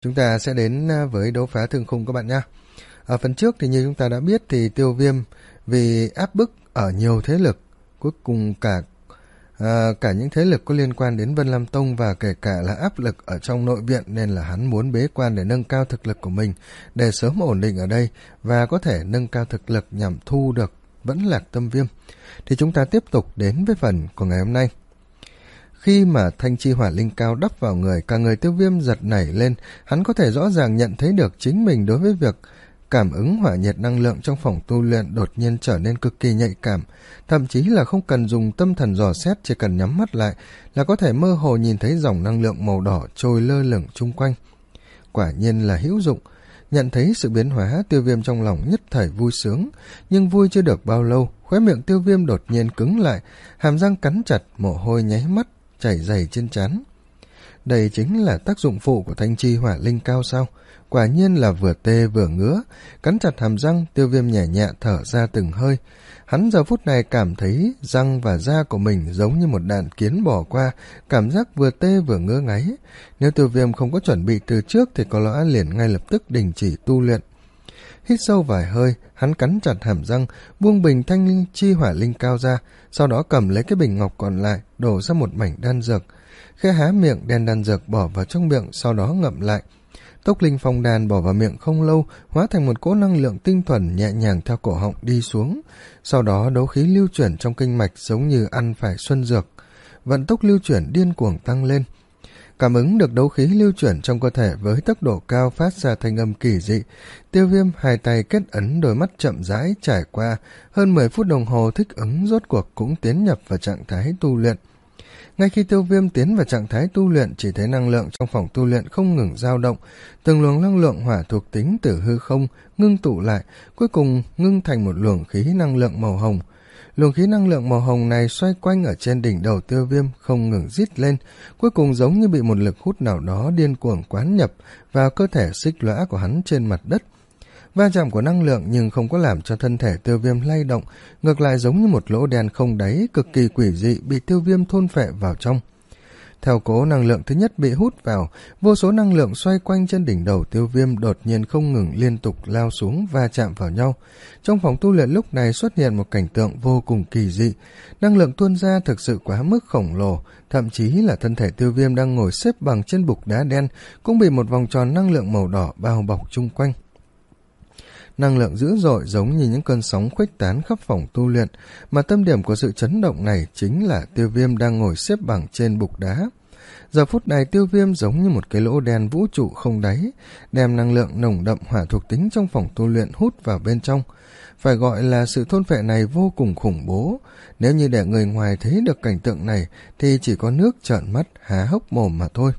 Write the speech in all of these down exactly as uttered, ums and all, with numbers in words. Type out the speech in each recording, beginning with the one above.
Chúng ta sẽ đến với đấu phá thương khung các bạn nhé. Ở phần trước thì như chúng ta đã biết thì Tiêu Viêm vì áp bức ở nhiều thế lực, cuối cùng cả à, cả những thế lực có liên quan đến Vân Lam Tông và kể cả là áp lực ở trong nội viện, nên là hắn muốn bế quan để nâng cao thực lực của mình để sớm ổn định ở đây và có thể nâng cao thực lực nhằm thu được Vẫn Lạc Tâm Viêm. Thì chúng ta tiếp tục đến với phần của ngày hôm nay. Khi mà thanh chi hỏa linh cao đắp vào người, cả người Tiêu Viêm giật nảy lên, hắn có thể rõ ràng nhận thấy được chính mình đối với việc cảm ứng hỏa nhiệt năng lượng trong phòng tu luyện đột nhiên trở nên cực kỳ nhạy cảm, thậm chí là không cần dùng tâm thần dò xét, chỉ cần nhắm mắt lại là có thể mơ hồ nhìn thấy dòng năng lượng màu đỏ trôi lơ lửng chung quanh. Quả nhiên là hữu dụng. Nhận thấy sự biến hóa, Tiêu Viêm trong lòng nhất thời vui sướng, nhưng vui chưa được bao lâu, khóe miệng Tiêu Viêm đột nhiên cứng lại, hàm răng cắn chặt, mồ hôi nháy mắt chảy dày trên trán. Đây chính là tác dụng phụ của thanh chi hỏa linh cao sao? Quả nhiên là vừa tê vừa ngứa. Cắn chặt hàm răng, Tiêu Viêm nhẹ nhẹ thở ra từng hơi. Hắn giờ phút này cảm thấy răng và da của mình giống như một đàn kiến bò qua, cảm giác vừa tê vừa ngứa ngáy. Nếu Tiêu Viêm không có chuẩn bị từ trước thì có lẽ liền ngay lập tức đình chỉ tu luyện. Hít sâu vài hơi, hắn cắn chặt hàm răng, buông bình thanh chi hỏa linh cao ra, sau đó cầm lấy cái bình ngọc còn lại, đổ ra một mảnh đan dược. Khẽ há miệng đem đan dược bỏ vào trong miệng, sau đó ngậm lại. Tốc linh phong đan bỏ vào miệng không lâu, hóa thành một cỗ năng lượng tinh thuần nhẹ nhàng theo cổ họng đi xuống. Sau đó đấu khí lưu chuyển trong kinh mạch giống như ăn phải xuân dược. Vận tốc lưu chuyển điên cuồng tăng lên. Cảm ứng được đấu khí lưu chuyển trong cơ thể với tốc độ cao phát ra thanh âm kỳ dị. Tiêu Viêm hai tay kết ấn, đôi mắt chậm rãi trải qua. Hơn mười phút đồng hồ thích ứng rốt cuộc cũng tiến nhập vào trạng thái tu luyện. Ngay khi Tiêu Viêm tiến vào trạng thái tu luyện, chỉ thấy năng lượng trong phòng tu luyện không ngừng dao động, từng luồng năng lượng hỏa thuộc tính từ hư không ngưng tụ lại, cuối cùng ngưng thành một luồng khí năng lượng màu hồng. Luồng khí năng lượng màu hồng này xoay quanh ở trên đỉnh đầu Tiêu Viêm không ngừng rít lên, cuối cùng giống như bị một lực hút nào đó điên cuồng quán nhập vào cơ thể xích lõa của hắn trên mặt đất. Va chạm của năng lượng nhưng không có làm cho thân thể Tiêu Viêm lay động, ngược lại giống như một lỗ đen không đáy cực kỳ quỷ dị bị Tiêu Viêm thôn phệ vào trong. Theo cố năng lượng thứ nhất bị hút vào, vô số năng lượng xoay quanh trên đỉnh đầu Tiêu Viêm đột nhiên không ngừng liên tục lao xuống va chạm vào nhau. Trong phòng tu luyện lúc này xuất hiện một cảnh tượng vô cùng kỳ dị, năng lượng tuôn ra thực sự quá mức khổng lồ, thậm chí là thân thể Tiêu Viêm đang ngồi xếp bằng trên bục đá đen cũng bị một vòng tròn năng lượng màu đỏ bao bọc chung quanh. Năng lượng dữ dội giống như những cơn sóng khuếch tán khắp phòng tu luyện, mà tâm điểm của sự chấn động này chính là Tiêu Viêm đang ngồi xếp bằng trên bục đá. Giờ phút này Tiêu Viêm giống như một cái lỗ đen vũ trụ không đáy, đem năng lượng nồng đậm hỏa thuộc tính trong phòng tu luyện hút vào bên trong. Phải gọi là sự thôn phệ này vô cùng khủng bố. Nếu như để người ngoài thấy được cảnh tượng này thì chỉ có nước trợn mắt há hốc mồm mà thôi.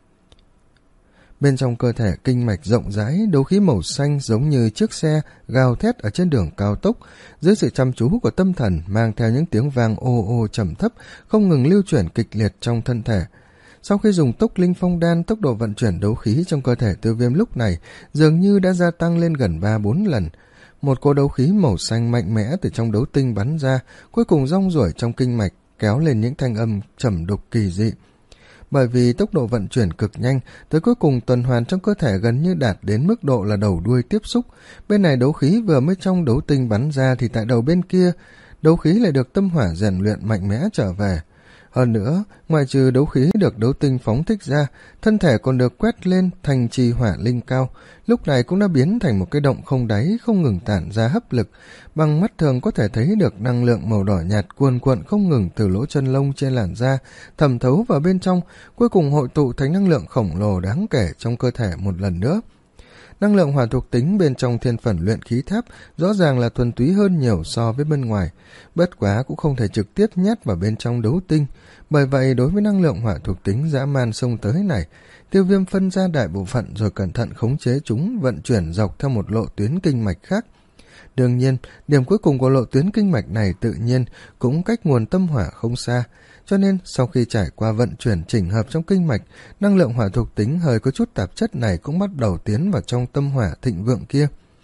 Bên trong cơ thể kinh mạch rộng rãi, đấu khí màu xanh giống như chiếc xe gào thét ở trên đường cao tốc, dưới sự chăm chú của tâm thần mang theo những tiếng vang ô ô trầm thấp, không ngừng lưu chuyển kịch liệt trong thân thể. Sau khi dùng tốc linh phong đan, tốc độ vận chuyển đấu khí trong cơ thể Tiêu Viêm lúc này dường như đã gia tăng lên gần ba bốn lần. Một cỗ đấu khí màu xanh mạnh mẽ từ trong đấu tinh bắn ra, cuối cùng rong ruổi trong kinh mạch, kéo lên những thanh âm trầm đục kỳ dị. Bởi vì tốc độ vận chuyển cực nhanh, tới cuối cùng tuần hoàn trong cơ thể gần như đạt đến mức độ là đầu đuôi tiếp xúc. Bên này đấu khí vừa mới trong đấu tinh bắn ra thì tại đầu bên kia, đấu khí lại được tâm hỏa rèn luyện mạnh mẽ trở về. Hơn nữa, ngoài trừ đấu khí được đấu tinh phóng thích ra, thân thể còn được quét lên thành trì hỏa linh cao, lúc này cũng đã biến thành một cái động không đáy không ngừng tản ra hấp lực. Bằng mắt thường có thể thấy được năng lượng màu đỏ nhạt cuồn cuộn không ngừng từ lỗ chân lông trên làn da, thẩm thấu vào bên trong, cuối cùng hội tụ thành năng lượng khổng lồ đáng kể trong cơ thể một lần nữa. Năng lượng hỏa thuộc tính bên trong thiên phần luyện khí tháp rõ ràng là thuần túy hơn nhiều so với bên ngoài, bất quá cũng không thể trực tiếp nhét vào bên trong đấu tinh. Bởi vậy đối với năng lượng hỏa thuộc tính dã man xông tới này, Tiêu Viêm phân ra đại bộ phận rồi cẩn thận khống chế chúng vận chuyển dọc theo một lộ tuyến kinh mạch khác. Đương nhiên, điểm cuối cùng của lộ tuyến kinh mạch này tự nhiên cũng cách nguồn tâm hỏa không xa, cho nên sau khi trải qua vận chuyển chỉnh hợp trong kinh mạch, năng lượng hỏa thuộc tính hơi có chút tạp chất này cũng bắt đầu tiến vào trong tâm hỏa thịnh vượng kia.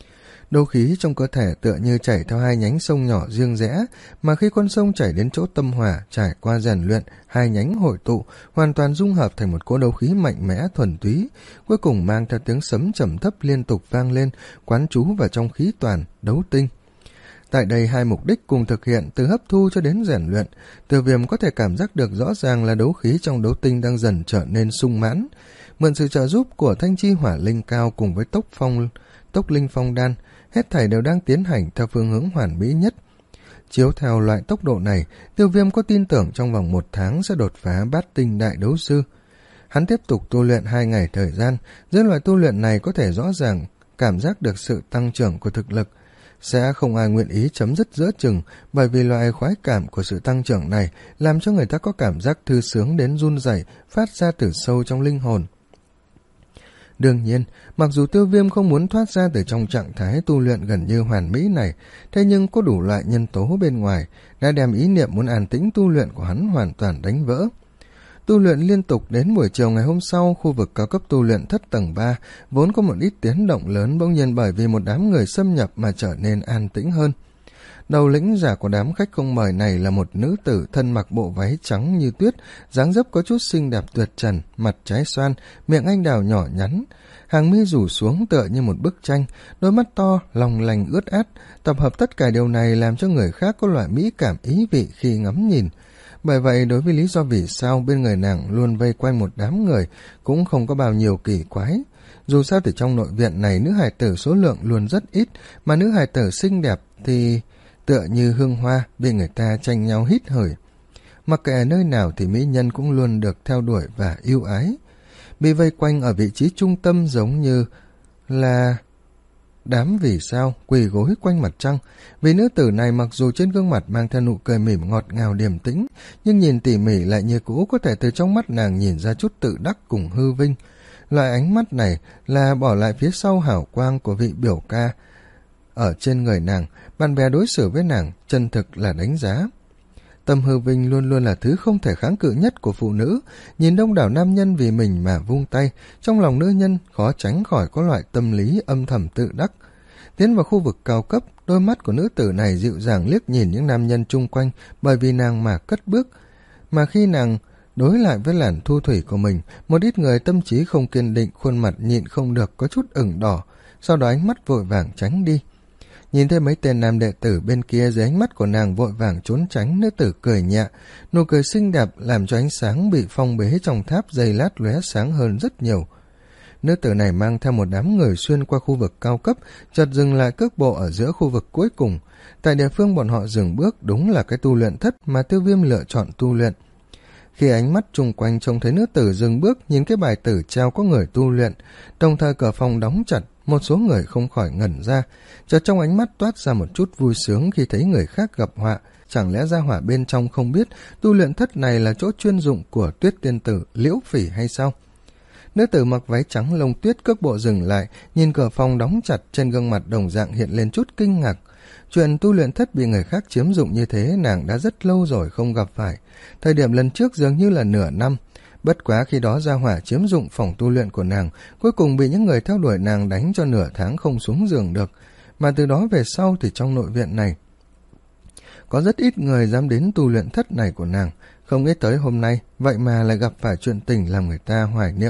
Đấu khí trong cơ thể tựa như chảy theo hai nhánh sông nhỏ riêng rẽ, mà khi con sông chảy đến chỗ tâm hỏa, trải qua rèn luyện, hai nhánh hội tụ, hoàn toàn dung hợp thành một cỗ đấu khí mạnh mẽ thuần túy, cuối cùng mang theo tiếng sấm trầm thấp liên tục vang lên, quán trú vào trong khí toàn, đấu tinh. Tại đây hai mục đích cùng thực hiện, từ hấp thu cho đến rèn luyện, Tiêu Viêm có thể cảm giác được rõ ràng là đấu khí trong đấu tinh đang dần trở nên sung mãn. Mượn sự trợ giúp của thanh chi hỏa linh cao cùng với tốc phong, tốc linh phong đan, hết thảy đều đang tiến hành theo phương hướng hoàn mỹ nhất. Chiếu theo loại tốc độ này, Tiêu Viêm có tin tưởng trong vòng một tháng sẽ đột phá bát tinh đại đấu sư. Hắn tiếp tục tu luyện hai ngày thời gian, dưới loại tu luyện này có thể rõ ràng cảm giác được sự tăng trưởng của thực lực. Sẽ không ai nguyện ý chấm dứt giữa chừng, bởi vì loại khoái cảm của sự tăng trưởng này làm cho người ta có cảm giác thư sướng đến run rẩy, phát ra từ sâu trong linh hồn. Đương nhiên, mặc dù Tiêu Viêm không muốn thoát ra từ trong trạng thái tu luyện gần như hoàn mỹ này, thế nhưng có đủ loại nhân tố bên ngoài đã đem ý niệm muốn an tĩnh tu luyện của hắn hoàn toàn đánh vỡ. Tu luyện liên tục đến buổi chiều ngày hôm sau, khu vực cao cấp tu luyện thất tầng ba vốn có một ít tiếng động lớn bỗng nhiên bởi vì một đám người xâm nhập mà trở nên an tĩnh hơn. Đầu lĩnh giả của đám khách không mời này là một nữ tử thân mặc bộ váy trắng như tuyết, dáng dấp có chút xinh đẹp tuyệt trần, mặt trái xoan, miệng anh đào nhỏ nhắn, hàng mi rủ xuống tựa như một bức tranh, đôi mắt to, long lanh ướt át, tập hợp tất cả điều này làm cho người khác có loại mỹ cảm ý vị khi ngắm nhìn. Bởi vậy, đối với lý do vì sao bên người nàng luôn vây quanh một đám người cũng không có bao nhiêu kỳ quái. Dù sao thì trong nội viện này nữ hài tử số lượng luôn rất ít, mà nữ hài tử xinh đẹp thì tựa như hương hoa bị người ta tranh nhau hít hửi. Mặc kệ nơi nào thì mỹ nhân cũng luôn được theo đuổi và yêu ái. Bị vây quanh ở vị trí trung tâm giống như là đám vì sao quỳ gối quanh mặt trăng. Vì nữ tử này mặc dù trên gương mặt mang theo nụ cười mỉm ngọt ngào điềm tĩnh, nhưng nhìn tỉ mỉ lại như cũ có thể từ trong mắt nàng nhìn ra chút tự đắc cùng hư vinh. Loại ánh mắt này là bỏ lại phía sau hào quang của vị biểu ca ở trên người nàng, bạn bè đối xử với nàng chân thực là đánh giá. Tâm hư vinh luôn luôn là thứ không thể kháng cự nhất của phụ nữ, nhìn đông đảo nam nhân vì mình mà vung tay, trong lòng nữ nhân khó tránh khỏi có loại tâm lý âm thầm tự đắc. Tiến vào khu vực cao cấp, đôi mắt của nữ tử này dịu dàng liếc nhìn những nam nhân chung quanh bởi vì nàng mà cất bước. Mà khi nàng đối lại với làn thu thủy của mình, một ít người tâm trí không kiên định, khuôn mặt nhịn không được có chút ửng đỏ, sau đó ánh mắt vội vàng tránh đi. Nhìn thấy mấy tên nam đệ tử bên kia dưới ánh mắt của nàng vội vàng trốn tránh, nữ tử cười nhẹ, nụ cười xinh đẹp làm cho ánh sáng bị phong bế trong tháp giây lát lóe sáng hơn rất nhiều. Nữ tử này mang theo một đám người xuyên qua khu vực cao cấp, chợt dừng lại cước bộ ở giữa khu vực cuối cùng. Tại địa phương bọn họ dừng bước đúng là cái tu luyện thất mà Tiêu Viêm lựa chọn tu luyện. Khi ánh mắt chung quanh trông thấy nữ tử dừng bước nhìn cái bài tử treo có người tu luyện, đồng thời cửa phòng đóng chặt, một số người không khỏi ngẩn ra, chợt trong ánh mắt toát ra một chút vui sướng khi thấy người khác gặp họa. Chẳng lẽ gia hỏa bên trong không biết tu luyện thất này là chỗ chuyên dụng của Tuyết tiên tử Liễu Phỉ hay sao? Nữ tử mặc váy trắng lông tuyết cước bộ dừng lại, nhìn cửa phòng đóng chặt, trên gương mặt đồng dạng hiện lên chút kinh ngạc. Chuyện tu luyện thất bị người khác chiếm dụng như thế nàng đã rất lâu rồi không gặp phải, thời điểm lần trước dường như là nửa năm. Bất quá khi đó gia hỏa chiếm dụng phòng tu luyện của nàng, cuối cùng bị những người theo đuổi nàng đánh cho nửa tháng không xuống giường được, mà từ đó về sau thì trong nội viện này có rất ít người dám đến tu luyện thất này của nàng, không nghĩ tới hôm nay vậy mà lại gặp phải chuyện tình làm người ta hoài niệm.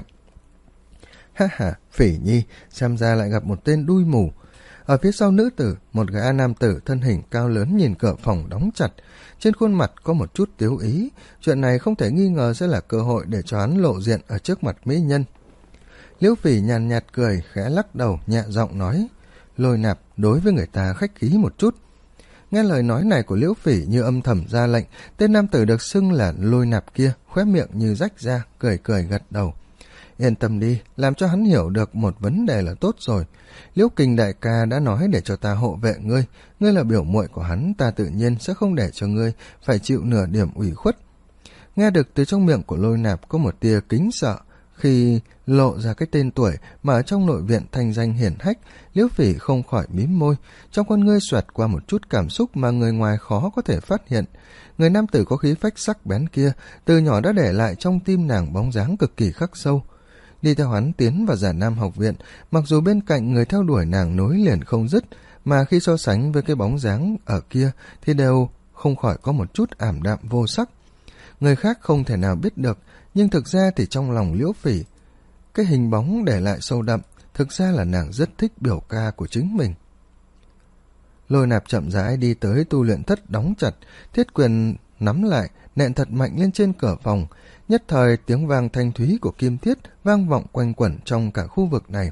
Ha ha, Phỉ Nhi, xem ra lại gặp một tên đuôi mù. Ở phía sau nữ tử, một gã nam tử thân hình cao lớn nhìn cửa phòng đóng chặt, trên khuôn mặt có một chút tiếu ý, chuyện này không thể nghi ngờ sẽ là cơ hội để cho hắn lộ diện ở trước mặt mỹ nhân. Liễu Phỉ nhàn nhạt cười, khẽ lắc đầu, nhẹ giọng nói, Lôi Nạp đối với người ta khách khí một chút. Nghe lời nói này của Liễu Phỉ như âm thầm ra lệnh, tên nam tử được xưng là Lôi Nạp kia khóe miệng như rách ra, cười cười gật đầu. Yên tâm đi, làm cho hắn hiểu được một vấn đề là tốt rồi. Liễu Kình đại ca đã nói để cho ta hộ vệ ngươi, ngươi là biểu muội của hắn, ta tự nhiên sẽ không để cho ngươi phải chịu nửa điểm ủy khuất. Nghe được từ trong miệng của Lôi Nạp có một tia kính sợ, khi lộ ra cái tên tuổi mà ở trong nội viện thanh danh hiển hách, Liễu Phỉ không khỏi mím môi, trong con ngươi xoẹt qua một chút cảm xúc mà người ngoài khó có thể phát hiện. Người nam tử có khí phách sắc bén kia, từ nhỏ đã để lại trong tim nàng bóng dáng cực kỳ khắc sâu. đi theo hắn tiến vào Già Nam học viện, mặc dù bên cạnh người theo đuổi nàng nối liền không dứt, mà khi so sánh với cái bóng dáng ở kia thì đều không khỏi có một chút ảm đạm vô sắc. Người khác không thể nào biết được, nhưng thực ra thì trong lòng Liễu Phỉ, cái hình bóng để lại sâu đậm, thực ra là nàng rất thích biểu ca của chính mình. Lôi Nạp chậm rãi đi tới tu luyện thất đóng chặt, thiết quyền nắm lại, nện thật mạnh lên trên cửa phòng. Nhất thời tiếng vang thanh thúy của kim thiết vang vọng quanh quẩn trong cả khu vực này.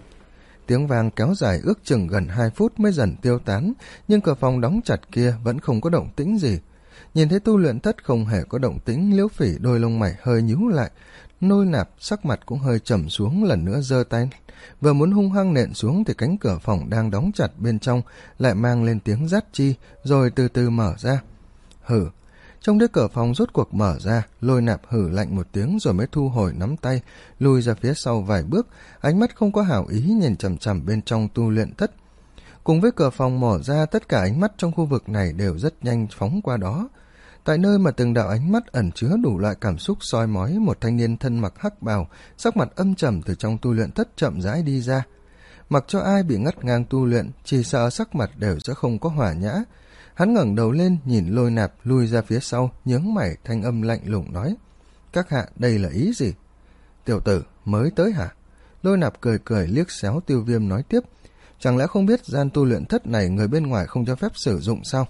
Tiếng vang kéo dài ước chừng gần hai phút mới dần tiêu tán, nhưng cửa phòng đóng chặt kia vẫn không có động tĩnh gì. Nhìn thấy tu luyện thất không hề có động tĩnh, Liễu Phỉ đôi lông mày hơi nhíu lại. Lôi Nạp sắc mặt cũng hơi trầm xuống, lần nữa giơ tay vừa muốn hung hăng nện xuống thì cánh cửa phòng đang đóng chặt bên trong lại mang lên tiếng rát chi, rồi từ từ mở ra. Hử! Trong đế cửa phòng rốt cuộc mở ra, Lôi Nạp hử lạnh một tiếng rồi mới thu hồi nắm tay, lùi ra phía sau vài bước, ánh mắt không có hảo ý nhìn chằm chằm bên trong tu luyện thất. Cùng với cửa phòng mở ra, tất cả ánh mắt trong khu vực này đều rất nhanh phóng qua đó. Tại nơi mà từng đạo ánh mắt ẩn chứa đủ loại cảm xúc soi mói, một thanh niên thân mặc hắc bào, sắc mặt âm trầm từ trong tu luyện thất chậm rãi đi ra. Mặc cho ai bị ngắt ngang tu luyện, chỉ sợ sắc mặt đều sẽ không có hòa nhã. Hắn ngẩng đầu lên, nhìn Lôi Nạp lui ra phía sau, nhướng mày, thanh âm lạnh lùng nói: "Các hạ, đây là ý gì?" "Tiểu tử, mới tới hả?" Lôi Nạp cười cười liếc xéo Tiêu Viêm nói tiếp: "Chẳng lẽ không biết gian tu luyện thất này người bên ngoài không cho phép sử dụng sao?"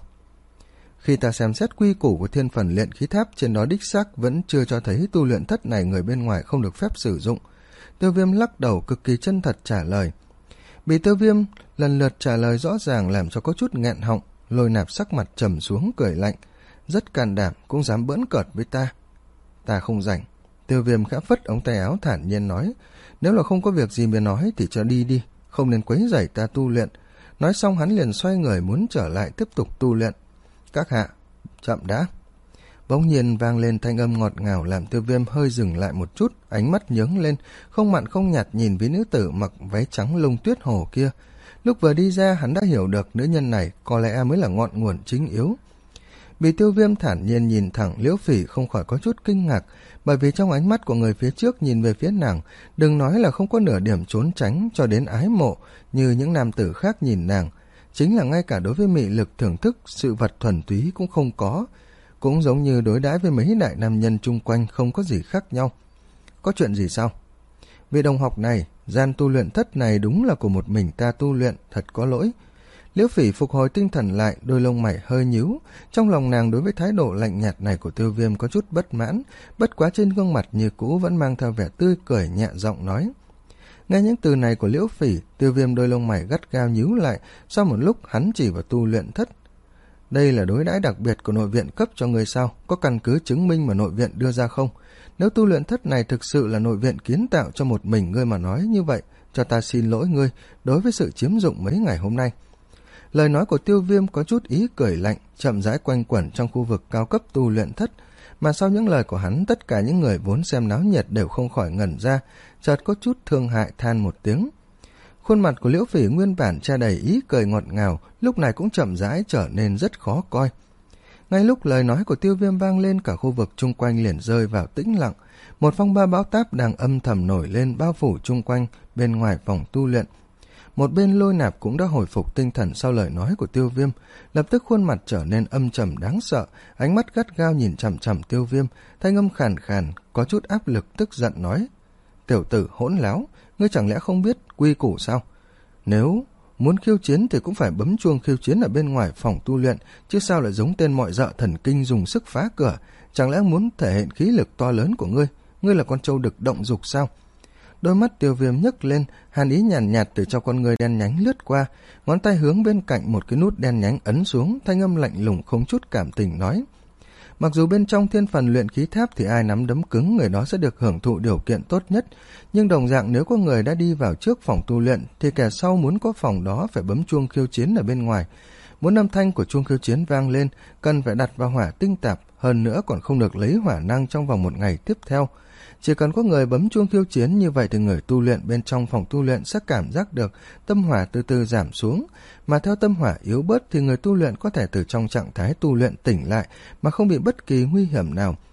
Khi ta xem xét quy củ của thiên phần luyện khí tháp, trên đó đích xác vẫn chưa cho thấy tu luyện thất này người bên ngoài không được phép sử dụng. Tiêu Viêm lắc đầu cực kỳ chân thật trả lời. Bị Tiêu Viêm lần lượt trả lời rõ ràng làm cho có chút nghẹn họng. Lôi Nạp sắc mặt trầm xuống cười lạnh: "Rất can đảm, cũng dám bỡn cợt với ta." "Ta không rảnh." Tiêu Viêm khẽ phất ống tay áo thản nhiên nói: "Nếu là không có việc gì mà nói thì cho đi đi, không nên quấy rầy ta tu luyện." Nói xong hắn liền xoay người muốn trở lại tiếp tục tu luyện. "Các hạ, chậm đã." Bỗng nhiên vang lên thanh âm ngọt ngào làm Tiêu Viêm hơi dừng lại một chút, ánh mắt nhướng lên, không mặn không nhạt nhìn với nữ tử mặc váy trắng lông tuyết hồ kia. Lúc vừa đi ra hắn đã hiểu được nữ nhân này có lẽ mới là ngọn nguồn chính yếu. Bị Tiêu Viêm thản nhiên nhìn thẳng, Liễu Phỉ không khỏi có chút kinh ngạc, bởi vì trong ánh mắt của người phía trước nhìn về phía nàng, đừng nói là không có nửa điểm trốn tránh cho đến ái mộ như những nam tử khác nhìn nàng, chính là ngay cả đối với mị lực thưởng thức sự vật thuần túy cũng không có, cũng giống như đối đãi với mấy đại nam nhân chung quanh không có gì khác nhau. "Có chuyện gì sao?" "Vị đồng học này, gian tu luyện thất này đúng là của một mình ta tu luyện, thật có lỗi." Liễu Phỉ phục hồi tinh thần lại, đôi lông mày hơi nhíu, trong lòng nàng đối với thái độ lạnh nhạt này của Tiêu Viêm có chút bất mãn, bất quá trên gương mặt như cũ vẫn mang theo vẻ tươi cười, nhẹ giọng nói. Nghe những từ này của Liễu Phỉ, Tiêu Viêm đôi lông mày gắt gao nhíu lại, sau một lúc hắn chỉ vào tu luyện thất. "Đây là đối đãi đặc biệt của nội viện cấp cho người sao? Có căn cứ chứng minh mà nội viện đưa ra không? Nếu tu luyện thất này thực sự là nội viện kiến tạo cho một mình ngươi mà nói như vậy, cho ta xin lỗi ngươi đối với sự chiếm dụng mấy ngày hôm nay." Lời nói của Tiêu Viêm có chút ý cười lạnh, chậm rãi quanh quẩn trong khu vực cao cấp tu luyện thất, mà sau những lời của hắn, tất cả những người vốn xem náo nhiệt đều không khỏi ngẩn ra, chợt có chút thương hại than một tiếng. Khuôn mặt của Liễu Phỉ nguyên bản che đầy ý cười ngọt ngào, lúc này cũng chậm rãi trở nên rất khó coi. Ngay lúc lời nói của Tiêu Viêm vang lên, cả khu vực chung quanh liền rơi vào tĩnh lặng. Một phong ba bão táp đang âm thầm nổi lên bao phủ chung quanh bên ngoài phòng tu luyện. Một bên Lôi Nạp cũng đã hồi phục tinh thần sau lời nói của Tiêu Viêm, lập tức khuôn mặt trở nên âm trầm đáng sợ, ánh mắt gắt gao nhìn chằm chằm Tiêu Viêm, thanh âm khàn khàn, có chút áp lực tức giận nói: "Tiểu tử hỗn láo, ngươi chẳng lẽ không biết quy củ sao? Nếu muốn khiêu chiến thì cũng phải bấm chuông khiêu chiến ở bên ngoài phòng tu luyện, chứ sao lại giống tên mọi dợ thần kinh dùng sức phá cửa? Chẳng lẽ muốn thể hiện khí lực to lớn của ngươi? Ngươi là con trâu đực động dục sao?" Đôi mắt Tiêu Viêm nhấc lên, hàn ý nhàn nhạt, nhạt từ trong con người đen nhánh lướt qua, ngón tay hướng bên cạnh một cái nút đen nhánh ấn xuống, thanh âm lạnh lùng không chút cảm tình nói: "Mặc dù bên trong thiên phần luyện khí tháp thì ai nắm đấm cứng người đó sẽ được hưởng thụ điều kiện tốt nhất, nhưng đồng dạng nếu có người đã đi vào trước phòng tu luyện thì kẻ sau muốn có phòng đó phải bấm chuông khiêu chiến ở bên ngoài. Muốn âm thanh của chuông khiêu chiến vang lên, cần phải đặt vào hỏa tinh tạp, hơn nữa còn không được lấy hỏa năng trong vòng một ngày tiếp theo. Chỉ cần có người bấm chuông khiêu chiến như vậy thì người tu luyện bên trong phòng tu luyện sẽ cảm giác được tâm hỏa từ từ giảm xuống, mà theo tâm hỏa yếu bớt thì người tu luyện có thể từ trong trạng thái tu luyện tỉnh lại mà không bị bất kỳ nguy hiểm nào.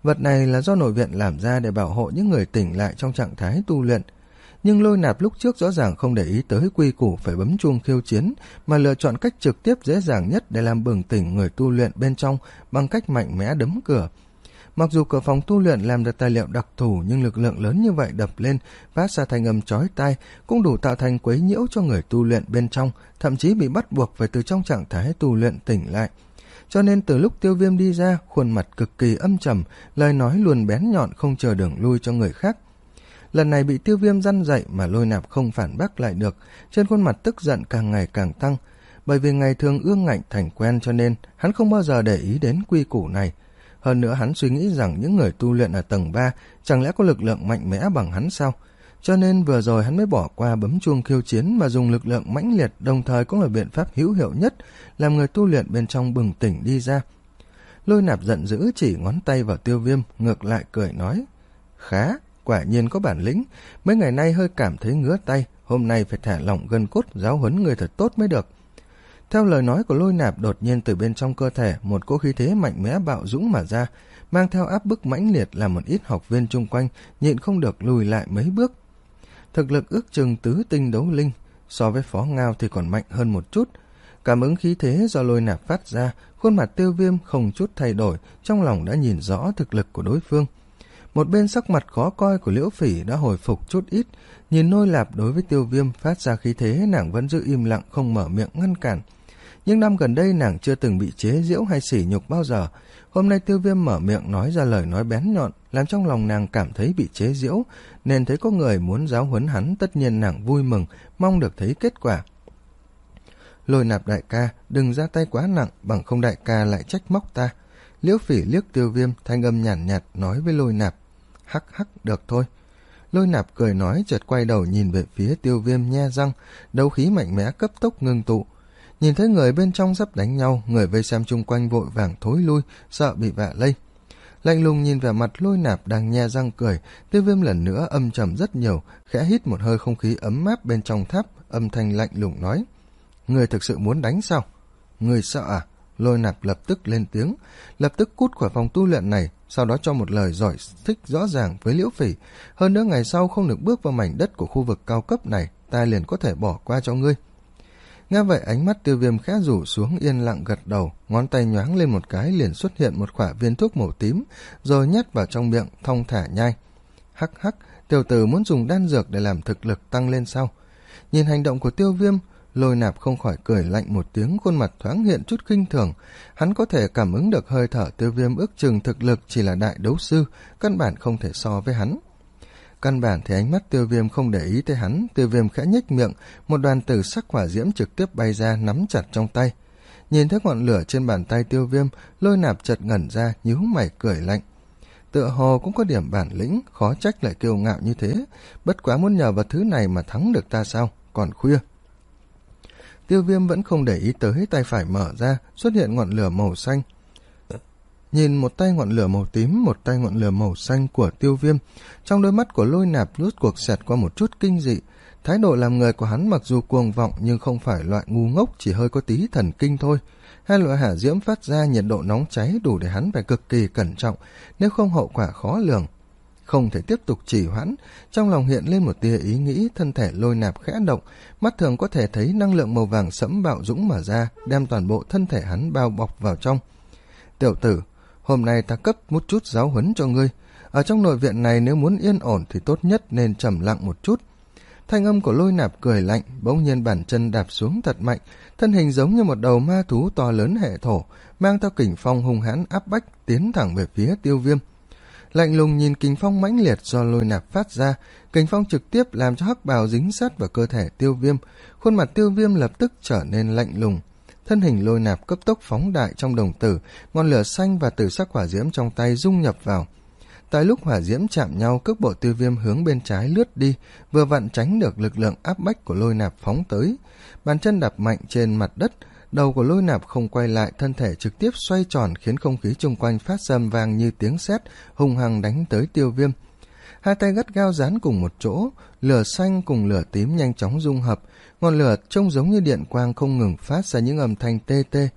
Vật này là do nội viện làm ra để bảo hộ những người tỉnh lại trong trạng thái tu luyện. Nhưng Lôi Nạp lúc trước rõ ràng không để ý tới quy củ phải bấm chuông khiêu chiến, mà lựa chọn cách trực tiếp dễ dàng nhất để làm bừng tỉnh người tu luyện bên trong bằng cách mạnh mẽ đấm cửa. Mặc dù cửa phòng tu luyện làm được tài liệu đặc thù, nhưng lực lượng lớn như vậy đập lên, phát ra thanh âm chói tai, cũng đủ tạo thành quấy nhiễu cho người tu luyện bên trong, thậm chí bị bắt buộc phải từ trong trạng thái tu luyện tỉnh lại. Cho nên từ lúc Tiêu Viêm đi ra, khuôn mặt cực kỳ âm trầm, lời nói luôn bén nhọn không chờ đường lui cho người khác. Lần này bị Tiêu Viêm răn dạy mà Lôi Nạp không phản bác lại được, trên khuôn mặt tức giận càng ngày càng tăng. Bởi vì ngày thường ương ngạnh thành quen cho nên hắn không bao giờ để ý đến quy củ này. Hơn nữa hắn suy nghĩ rằng những người tu luyện ở tầng ba chẳng lẽ có lực lượng mạnh mẽ bằng hắn sao? Cho nên vừa rồi hắn mới bỏ qua bấm chuông khiêu chiến mà dùng lực lượng mãnh liệt, đồng thời cũng là biện pháp hữu hiệu nhất làm người tu luyện bên trong bừng tỉnh đi ra. Lôi Nạp giận dữ chỉ ngón tay vào Tiêu Viêm, ngược lại cười nói: "Khá, quả nhiên có bản lĩnh, mấy ngày nay hơi cảm thấy ngứa tay, hôm nay phải thả lỏng gân cốt giáo huấn người thật tốt mới được." Theo lời nói của Lôi Nạp, đột nhiên từ bên trong cơ thể một cỗ khí thế mạnh mẽ bạo dũng mà ra, mang theo áp bức mãnh liệt làm một ít học viên chung quanh nhịn không được lùi lại mấy bước. Thực lực ước chừng tứ tinh đấu linh, so với Phó Ngao thì còn mạnh hơn một chút. Cảm ứng khí thế do Lôi Nạp phát ra, khuôn mặt Tiêu Viêm không chút thay đổi, trong lòng đã nhìn rõ thực lực của đối phương. Một bên sắc mặt khó coi của Liễu Phỉ đã hồi phục chút ít, nhìn Lôi Nạp đối với Tiêu Viêm phát ra khí thế, nàng vẫn giữ im lặng không mở miệng ngăn cản. Nhưng năm gần đây nàng chưa từng bị chế giễu hay sỉ nhục bao giờ. Hôm nay Tiêu Viêm mở miệng nói ra lời nói bén nhọn, làm trong lòng nàng cảm thấy bị chế giễu, nên thấy có người muốn giáo huấn hắn, tất nhiên nàng vui mừng, mong được thấy kết quả. Lôi Nạp đại ca, đừng ra tay quá nặng, bằng không đại ca lại trách móc ta. Liễu Phỉ liếc Tiêu Viêm, thanh âm nhàn nhạt, nhạt nói với Lôi Nạp: "Hắc hắc, được thôi." Lôi Nạp cười nói, chợt quay đầu nhìn về phía Tiêu Viêm nhe răng, đấu khí mạnh mẽ cấp tốc ngưng tụ. Nhìn thấy người bên trong sắp đánh nhau, người vây xem chung quanh vội vàng thối lui, sợ bị vạ lây. Lạnh lùng nhìn về mặt Lôi Nạp đang nhe răng cười, Tiêu Viêm lần nữa âm trầm rất nhiều, khẽ hít một hơi không khí ấm áp bên trong tháp, âm thanh lạnh lùng nói: "Người thực sự muốn đánh sao? Người sợ à?" Lôi Nạp lập tức lên tiếng, lập tức cút khỏi phòng tu luyện này, sau đó cho một lời giải thích rõ ràng với Liễu Phỉ. Hơn nữa ngày sau không được bước vào mảnh đất của khu vực cao cấp này, ta liền có thể bỏ qua cho ngươi. Nghe vậy ánh mắt Tiêu Viêm khẽ rủ xuống, yên lặng gật đầu, ngón tay nhoáng lên một cái liền xuất hiện một khỏa viên thuốc màu tím, rồi nhét vào trong miệng, thong thả nhai. Hắc hắc, tiểu tử muốn dùng đan dược để làm thực lực tăng lên sao? Nhìn hành động của Tiêu Viêm, Lôi Nạp không khỏi cười lạnh một tiếng, khuôn mặt thoáng hiện chút khinh thường. Hắn có thể cảm ứng được hơi thở Tiêu Viêm ước chừng thực lực chỉ là đại đấu sư, căn bản không thể so với hắn. Căn bản thì ánh mắt Tiêu Viêm không để ý tới hắn, Tiêu Viêm khẽ nhếch miệng, một đoàn tử sắc hỏa diễm trực tiếp bay ra nắm chặt trong tay. Nhìn thấy ngọn lửa trên bàn tay Tiêu Viêm, Lôi Nạp chợt ngẩn ra, nhíu mày cười lạnh. Tựa hồ cũng có điểm bản lĩnh, khó trách lại kiêu ngạo như thế, bất quá muốn nhờ vào thứ này mà thắng được ta sao, còn khuya. Tiêu Viêm vẫn không để ý tới, tay phải mở ra, xuất hiện ngọn lửa màu xanh. Nhìn một tay ngọn lửa màu tím, một tay ngọn lửa màu xanh của Tiêu Viêm, trong đôi mắt của Lôi Nạp rốt cuộc xẹt qua một chút kinh dị. Thái độ làm người của hắn mặc dù cuồng vọng nhưng không phải loại ngu ngốc, chỉ hơi có tí thần kinh thôi. Hai loại hỏa diễm phát ra nhiệt độ nóng cháy đủ để hắn phải cực kỳ cẩn trọng, nếu không hậu quả khó lường. Không thể tiếp tục trì hoãn, trong lòng hiện lên một tia ý nghĩ, thân thể Lôi Nạp khẽ động, mắt thường có thể thấy năng lượng màu vàng sẫm bạo dũng mà ra, đem toàn bộ thân thể hắn bao bọc vào trong. Tiểu tử, hôm nay ta cấp một chút giáo huấn cho ngươi. Ở trong nội viện này nếu muốn yên ổn thì tốt nhất nên trầm lặng một chút. Thanh âm của Lôi Nạp cười lạnh, bỗng nhiên bàn chân đạp xuống thật mạnh, thân hình giống như một đầu ma thú to lớn hệ thổ, mang theo kình phong hung hãn áp bách tiến thẳng về phía Tiêu Viêm. Lạnh lùng nhìn kình phong mãnh liệt do Lôi Nạp phát ra, kình phong trực tiếp làm cho hắc bào dính sát vào cơ thể Tiêu Viêm, khuôn mặt Tiêu Viêm lập tức trở nên lạnh lùng. Thân hình Lôi Nạp cấp tốc phóng đại trong đồng tử, ngọn lửa xanh và tử sắc hỏa diễm trong tay dung nhập vào. Tại lúc hỏa diễm chạm nhau, cước bộ Tiêu Viêm hướng bên trái lướt đi, vừa vặn tránh được lực lượng áp bách của Lôi Nạp phóng tới. Bàn chân đạp mạnh trên mặt đất, đầu của Lôi Nạp không quay lại, thân thể trực tiếp xoay tròn khiến không khí chung quanh phát rầm vang như tiếng sét, hung hăng đánh tới Tiêu Viêm. Hai tay gắt gao dán cùng một chỗ, lửa xanh cùng lửa tím nhanh chóng dung hợp, ngọn lửa trông giống như điện quang không ngừng phát ra những âm thanh tê tê.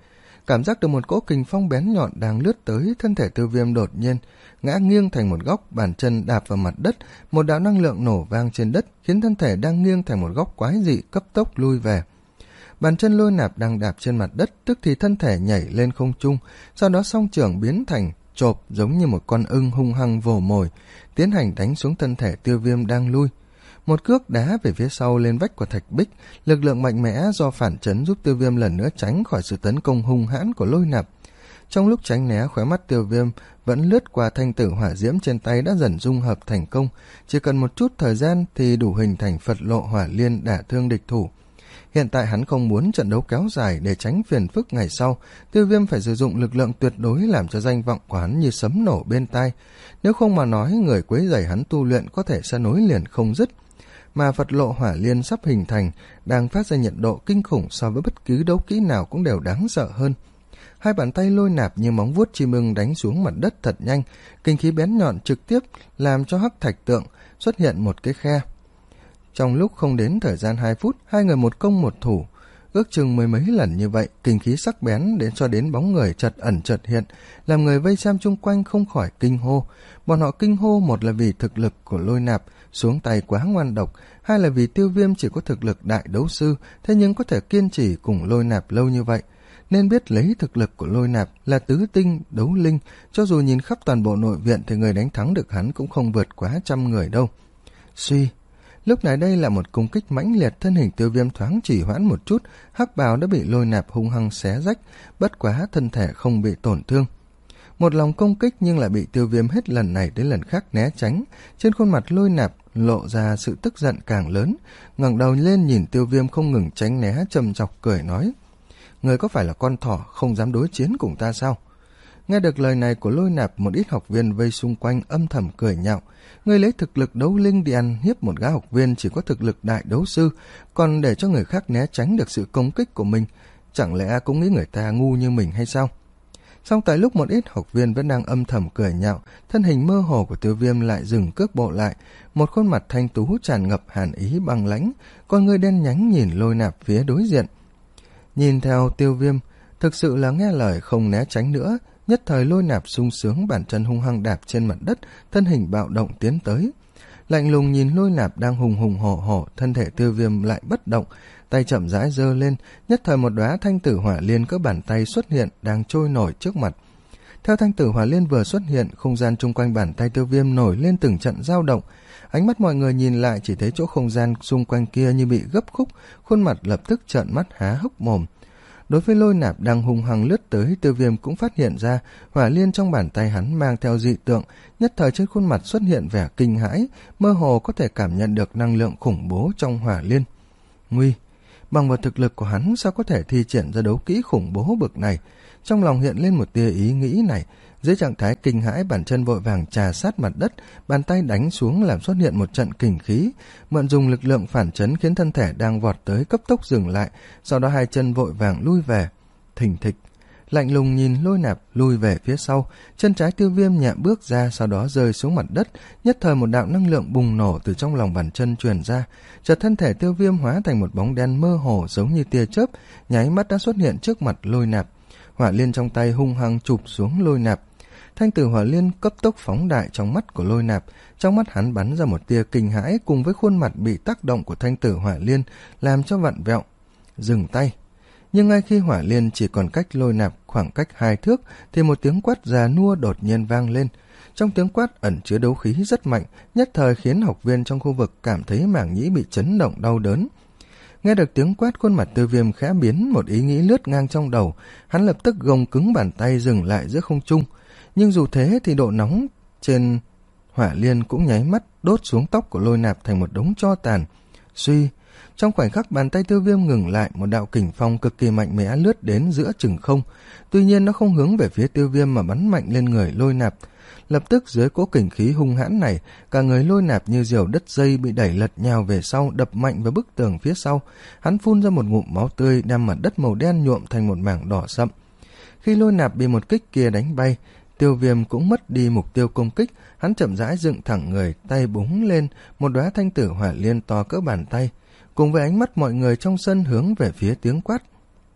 Cảm giác được một cỗ kình phong bén nhọn đang lướt tới, thân thể Tiêu Viêm đột nhiên ngã nghiêng thành một góc, bàn chân đạp vào mặt đất, một đạo năng lượng nổ vang trên đất, khiến thân thể đang nghiêng thành một góc quái dị cấp tốc lui về. Bàn chân Lôi Nạp đang đạp trên mặt đất, tức thì thân thể nhảy lên không trung, sau đó song trưởng biến thành chộp giống như một con ưng hung hăng vồ mồi, tiến hành đánh xuống thân thể Tiêu Viêm đang lui. Một cước đá về phía sau lên vách của thạch bích, lực lượng mạnh mẽ do phản chấn giúp Tiêu Viêm lần nữa tránh khỏi sự tấn công hung hãn của Lôi Nạp. Trong lúc tránh né, khóe mắt Tiêu Viêm vẫn lướt qua thanh tử hỏa diễm trên tay đã dần dung hợp thành công, chỉ cần một chút thời gian thì đủ hình thành Phật lộ hỏa liên đả thương địch thủ. Hiện tại hắn không muốn trận đấu kéo dài để tránh phiền phức ngày sau, Tiêu Viêm phải sử dụng lực lượng tuyệt đối làm cho danh vọng của hắn như sấm nổ bên tai. Nếu không mà nói, người quấy rầy hắn tu luyện có thể sẽ nối liền không dứt. Mà Phật lộ hỏa liên sắp hình thành, đang phát ra nhiệt độ kinh khủng so với bất cứ đấu kỹ nào cũng đều đáng sợ hơn. Hai bàn tay Lôi Nạp như móng vuốt chim ưng đánh xuống mặt đất thật nhanh, kinh khí bén nhọn trực tiếp làm cho hắc thạch tượng xuất hiện một cái khe. Trong lúc không đến thời gian hai phút, hai người một công một thủ, ước chừng mười mấy lần như vậy, kinh khí sắc bén đến cho đến bóng người chợt ẩn chợt hiện, làm người vây xem chung quanh không khỏi kinh hô. Bọn họ kinh hô, một là vì thực lực của Lôi Nạp xuống tay quá ngoan độc, hai là vì Tiêu Viêm chỉ có thực lực đại đấu sư, thế nhưng có thể kiên trì cùng Lôi Nạp lâu như vậy. Nên biết lấy thực lực của Lôi Nạp là tứ tinh đấu linh, cho dù nhìn khắp toàn bộ nội viện thì người đánh thắng được hắn cũng không vượt quá trăm người đâu. Suy, lúc này đây là một công kích mãnh liệt, thân hình Tiêu Viêm thoáng chỉ hoãn một chút, hắc bào đã bị Lôi Nạp hung hăng xé rách, bất quá thân thể không bị tổn thương. Một lòng công kích nhưng lại bị Tiêu Viêm hết lần này đến lần khác né tránh, trên khuôn mặt Lôi Nạp lộ ra sự tức giận càng lớn, ngẩng đầu lên nhìn Tiêu Viêm không ngừng tránh né, trầm chọc cười nói: người có phải là con thỏ không dám đối chiến cùng ta sao? Nghe được lời này của Lôi Nạp, một ít học viên vây xung quanh âm thầm cười nhạo. Người lấy thực lực đấu linh đi ăn hiếp một gã học viên chỉ có thực lực đại đấu sư, còn để cho người khác né tránh được sự công kích của mình, chẳng lẽ cũng nghĩ người ta ngu như mình hay sao? Song tại lúc một ít học viên vẫn đang âm thầm cười nhạo, thân hình mơ hồ của Tiêu Viêm lại dừng cước bộ lại, một khuôn mặt thanh tú tràn ngập hàn ý băng lãnh, con người đen nhánh nhìn Lôi Nạp phía đối diện. Nhìn theo Tiêu Viêm, thực sự là nghe lời không né tránh nữa, nhất thời Lôi Nạp sung sướng, bàn chân hung hăng đạp trên mặt đất, thân hình bạo động tiến tới. Lạnh lùng nhìn Lôi Nạp đang hùng hùng hổ hổ, thân thể Tiêu Viêm lại bất động, tay chậm rãi giơ lên, nhất thời một đóa thanh tử hỏa liên cỡ bàn tay xuất hiện, đang trôi nổi trước mặt. Theo thanh tử hỏa liên vừa xuất hiện, không gian chung quanh bàn tay Tiêu Viêm nổi lên từng trận dao động. Ánh mắt mọi người nhìn lại chỉ thấy chỗ không gian xung quanh kia như bị gấp khúc, khuôn mặt lập tức trợn mắt há hốc mồm. Đối với Lôi Nạp đang hung hăng lướt tới, Tiêu Viêm cũng phát hiện ra hỏa liên trong bàn tay hắn mang theo dị tượng, nhất thời trên khuôn mặt xuất hiện vẻ kinh hãi, mơ hồ có thể cảm nhận được năng lượng khủng bố trong hỏa liên. Nguy, bằng vào thực lực của hắn sao có thể thi triển ra đấu kỹ khủng bố bực này? Trong lòng hiện lên một tia ý nghĩ này, dưới trạng thái kinh hãi, bàn chân vội vàng trà sát mặt đất, bàn tay đánh xuống làm xuất hiện một trận kình khí, mượn dùng lực lượng phản chấn khiến thân thể đang vọt tới cấp tốc dừng lại, sau đó hai chân vội vàng lui về. Thình thịch, lạnh lùng nhìn Lôi Nạp lui về phía sau, chân trái Tiêu Viêm nhẹ bước ra, sau đó rơi xuống mặt đất, nhất thời một đạo năng lượng bùng nổ từ trong lòng bàn chân truyền ra, chợt thân thể Tiêu Viêm hóa thành một bóng đen mơ hồ giống như tia chớp, nháy mắt đã xuất hiện trước mặt Lôi Nạp. Hỏa liên trong tay hung hăng chụp xuống Lôi Nạp. Thanh tử hỏa liên cấp tốc phóng đại trong mắt của Lôi Nạp, trong mắt hắn bắn ra một tia kinh hãi cùng với khuôn mặt bị tác động của thanh tử hỏa liên làm cho vặn vẹo. Dừng tay. Nhưng ngay khi hỏa liên chỉ còn cách Lôi Nạp khoảng cách hai thước thì một tiếng quát già nua đột nhiên vang lên. Trong tiếng quát ẩn chứa đấu khí rất mạnh, nhất thời khiến học viên trong khu vực cảm thấy màng nhĩ bị chấn động đau đớn. Nghe được tiếng quát, khuôn mặt Tiêu Viêm khẽ biến, một ý nghĩ lướt ngang trong đầu, hắn lập tức gồng cứng bàn tay dừng lại giữa không trung. Nhưng dù thế thì độ nóng trên hỏa liên cũng nháy mắt đốt xuống tóc của Lôi Nạp thành một đống tro tàn. Suy, trong khoảnh khắc bàn tay Tiêu Viêm ngừng lại, một đạo kình phong cực kỳ mạnh mẽ lướt đến giữa chừng không. Tuy nhiên nó không hướng về phía Tiêu Viêm mà bắn mạnh lên người Lôi Nạp. Lập tức dưới cỗ kình khí hung hãn này, cả người Lôi Nạp như diều đứt dây bị đẩy lật nhào về sau, đập mạnh vào bức tường phía sau. Hắn phun ra một ngụm máu tươi, đem mặt đất màu đen nhuộm thành một mảng đỏ sậm. Khi Lôi Nạp bị một kích kia đánh bay, Tiêu Viêm cũng mất đi mục tiêu công kích, hắn chậm rãi dựng thẳng người, tay búng lên, một đóa thanh tử hỏa liên to cỡ bàn tay, cùng với ánh mắt mọi người trong sân hướng về phía tiếng quát.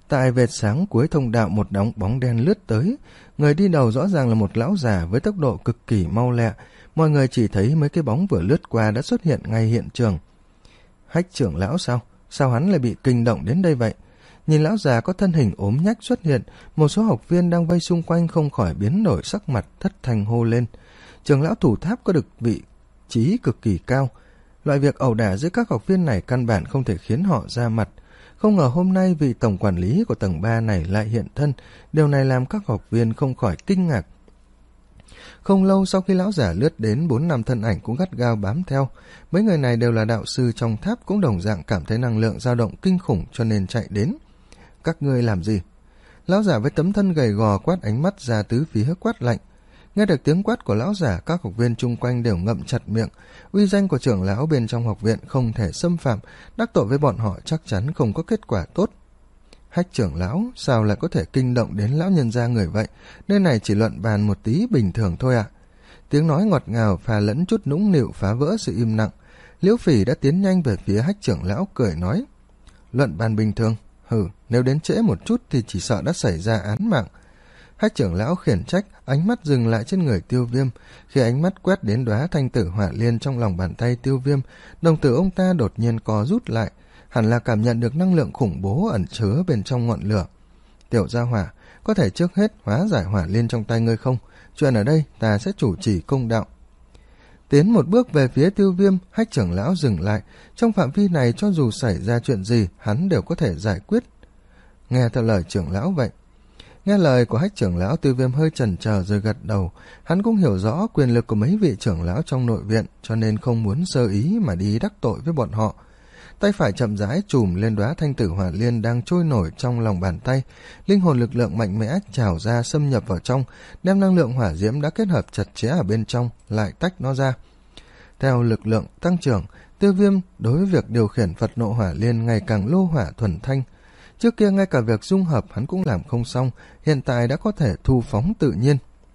Tại vệt sáng cuối thông đạo, một đống bóng đen lướt tới. Người đi đầu rõ ràng là một lão già với tốc độ cực kỳ mau lẹ. Mọi người chỉ thấy mấy cái bóng vừa lướt qua đã xuất hiện ngay hiện trường. Hách trưởng lão sao? Sao hắn lại bị kinh động đến đây vậy? Nhìn lão già có thân hình ốm nhách xuất hiện, một số học viên đang vây xung quanh không khỏi biến đổi sắc mặt, thất thanh hô lên. Trưởng lão thủ tháp có được vị trí cực kỳ cao. Loại việc ẩu đả giữa các học viên này căn bản không thể khiến họ ra mặt. Không ngờ hôm nay vị tổng quản lý của tầng ba này lại hiện thân, điều này làm các học viên không khỏi kinh ngạc. Không lâu sau khi lão giả lướt đến, bốn năm thân ảnh cũng gắt gao bám theo. Mấy người này đều là đạo sư trong tháp, cũng đồng dạng cảm thấy năng lượng dao động kinh khủng cho nên chạy đến. Các ngươi làm gì? Lão giả với tấm thân gầy gò quát ánh mắt ra tứ phía quát lạnh. Nghe được tiếng quát của lão giả, các học viên chung quanh đều ngậm chặt miệng. Uy danh của trưởng lão bên trong học viện không thể xâm phạm, đắc tội với bọn họ chắc chắn không có kết quả tốt. Hách trưởng lão, sao lại có thể kinh động đến lão nhân gia người vậy? Nơi này chỉ luận bàn một tí bình thường thôi ạ. À. Tiếng nói ngọt ngào pha lẫn chút nũng nịu phá vỡ sự im lặng. Liễu Phỉ đã tiến nhanh về phía Hách trưởng lão cười nói. Luận bàn bình thường? Hừ, nếu đến trễ một chút thì chỉ sợ đã xảy ra án mạng. Hách trưởng lão khiển trách, ánh mắt dừng lại trên người Tiêu Viêm. Khi ánh mắt quét đến đóa thanh tử hỏa liên trong lòng bàn tay Tiêu Viêm, đồng tử ông ta đột nhiên co rút lại, hẳn là cảm nhận được năng lượng khủng bố ẩn chứa bên trong ngọn lửa. Tiểu gia hỏa, có thể trước hết hóa giải hỏa liên trong tay ngươi không? Chuyện ở đây ta sẽ chủ trì công đạo. Tiến một bước về phía Tiêu Viêm, Hách trưởng lão dừng lại. Trong phạm vi này cho dù xảy ra chuyện gì, hắn đều có thể giải quyết. Nghe theo lời trưởng lão vậy. Nghe lời của Hách trưởng lão, Tiêu Viêm hơi chần chờ rồi gật đầu. Hắn cũng hiểu rõ quyền lực của mấy vị trưởng lão trong nội viện, cho nên không muốn sơ ý mà đi đắc tội với bọn họ. Tay phải chậm rãi chùm lên đóa thanh tử hỏa liên đang trôi nổi trong lòng bàn tay. Linh hồn lực lượng mạnh mẽ trào ra xâm nhập vào trong, đem năng lượng hỏa diễm đã kết hợp chặt chẽ ở bên trong lại tách nó ra. Theo lực lượng tăng trưởng, Tiêu Viêm đối với việc điều khiển Phật nộ hỏa liên ngày càng lô hỏa thuần thanh. Trước kia ngay cả việc dung hợp hắn cũng làm không xong, hiện tại đã có thể thu phóng tự nhiên.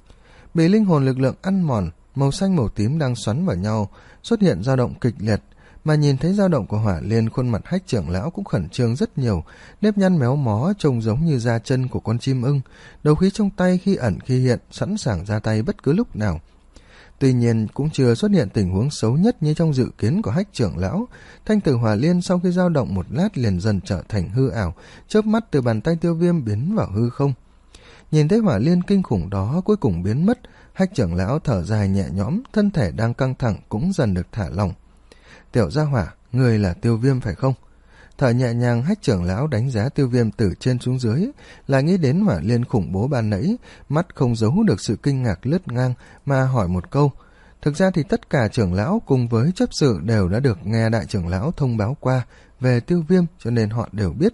Bị linh hồn lực lượng ăn mòn, màu xanh màu tím đang xoắn vào nhau, xuất hiện dao động kịch liệt. Mà nhìn thấy dao động của hỏa liên, khuôn mặt Hách trưởng lão cũng khẩn trương rất nhiều, nếp nhăn méo mó trông giống như da chân của con chim ưng, đấu khí trong tay khi ẩn khi hiện, sẵn sàng ra tay bất cứ lúc nào. Tuy nhiên cũng chưa xuất hiện tình huống xấu nhất như trong dự kiến của Hách trưởng lão. Thanh tử hỏa liên sau khi dao động một lát liền dần trở thành hư ảo, chớp mắt từ bàn tay Tiêu Viêm biến vào hư không. Nhìn thấy hỏa liên kinh khủng đó cuối cùng biến mất, Hách trưởng lão thở dài nhẹ nhõm, thân thể đang căng thẳng cũng dần được thả lỏng. Tiểu gia hỏa, người là Tiêu Viêm phải không? Thở nhẹ nhàng, Hách trưởng lão đánh giá Tiêu Viêm từ trên xuống dưới, lại nghĩ đến hỏa liên khủng bố ban nãy, mắt không giấu được sự kinh ngạc lướt ngang mà hỏi một câu. Thực ra thì tất cả trưởng lão cùng với chấp sự đều đã được nghe đại trưởng lão thông báo qua về Tiêu Viêm, cho nên họ đều biết.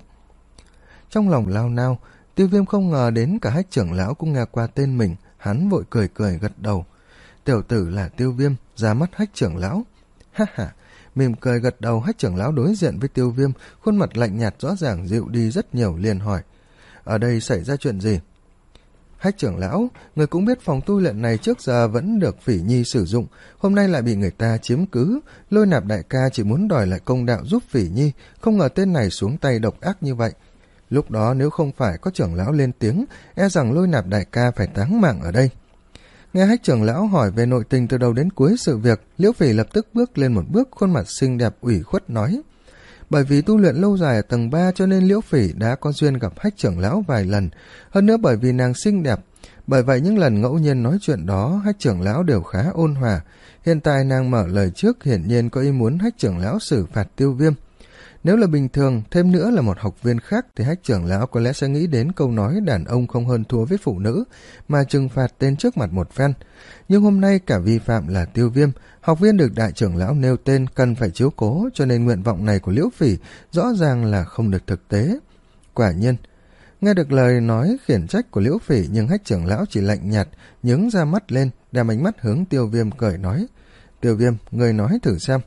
Trong lòng lao nao, Tiêu Viêm không ngờ đến cả Hách trưởng lão cũng nghe qua tên mình, hắn vội cười cười gật đầu. Tiểu tử là Tiêu Viêm, ra mắt Hách trưởng lão. Ha ha. Mỉm cười gật đầu, Hách trưởng lão đối diện với Tiêu Viêm, khuôn mặt lạnh nhạt rõ ràng dịu đi rất nhiều, liền hỏi. Ở đây xảy ra chuyện gì? Hách trưởng lão, người cũng biết phòng tu luyện này trước giờ vẫn được Phỉ Nhi sử dụng, hôm nay lại bị người ta chiếm cứ. Lôi Nạp đại ca chỉ muốn đòi lại công đạo giúp Phỉ Nhi, không ngờ tên này xuống tay độc ác như vậy. Lúc đó nếu không phải có trưởng lão lên tiếng, e rằng Lôi Nạp đại ca phải táng mạng ở đây. Nghe Hách trưởng lão hỏi về nội tình từ đầu đến cuối sự việc, Liễu Phỉ lập tức bước lên một bước, khuôn mặt xinh đẹp ủy khuất nói. Bởi vì tu luyện lâu dài ở tầng ba cho nên Liễu Phỉ đã có duyên gặp Hách trưởng lão vài lần, hơn nữa bởi vì nàng xinh đẹp. Bởi vậy những lần ngẫu nhiên nói chuyện đó, Hách trưởng lão đều khá ôn hòa. Hiện tại nàng mở lời trước, hiển nhiên có ý muốn Hách trưởng lão xử phạt Tiêu Viêm. Nếu là bình thường, thêm nữa là một học viên khác thì Hách trưởng lão có lẽ sẽ nghĩ đến câu nói đàn ông không hơn thua với phụ nữ mà trừng phạt tên trước mặt một phen. Nhưng hôm nay cả vi phạm là Tiêu Viêm, học viên được đại trưởng lão nêu tên cần phải chiếu cố, cho nên nguyện vọng này của Liễu Phỉ rõ ràng là không được thực tế. Quả nhiên, nghe được lời nói khiển trách của Liễu Phỉ, nhưng Hách trưởng lão chỉ lạnh nhạt, nhướng ra mắt lên, đem ánh mắt hướng Tiêu Viêm cười nói. Tiêu Viêm, người nói thử xem.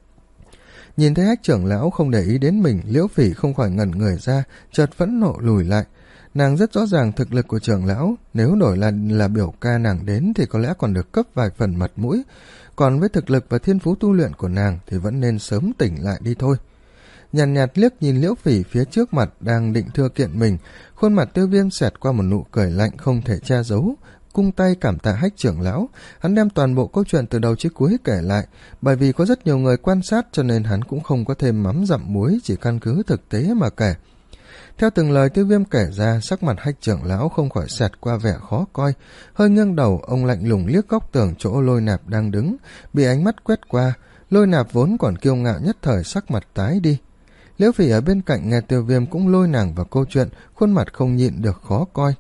Nhìn thấy Hách trưởng lão không để ý đến mình, Liễu Phỉ không khỏi ngẩn người ra, chợt phẫn nộ lùi lại. Nàng rất rõ ràng thực lực của trưởng lão, nếu đổi là là biểu ca nàng đến thì có lẽ còn được cấp vài phần mặt mũi, còn với thực lực và thiên phú tu luyện của nàng thì vẫn nên sớm tỉnh lại đi thôi. nhàn nhạt, nhạt liếc nhìn Liễu Phỉ phía trước mặt đang định thưa kiện mình, khuôn mặt Tiêu Viêm xẹt qua một nụ cười lạnh không thể che giấu, cung tay cảm tạ Hách trưởng lão. Hắn đem toàn bộ câu chuyện từ đầu chí cuối kể lại, bởi vì có rất nhiều người quan sát cho nên hắn cũng không có thêm mắm dặm muối, chỉ căn cứ thực tế mà kể. Theo từng lời Tiêu Viêm kể ra, sắc mặt Hách trưởng lão không khỏi xẹt qua vẻ khó coi, hơi nghiêng đầu, ông lạnh lùng liếc góc tường chỗ Lôi Nạp đang đứng, bị ánh mắt quét qua. Lôi Nạp vốn còn kiêu ngạo nhất thời sắc mặt tái đi. Liễu Phỉ ở bên cạnh nghe Tiêu Viêm cũng lôi nàng vào câu chuyện, khuôn mặt không nhịn được khó coi.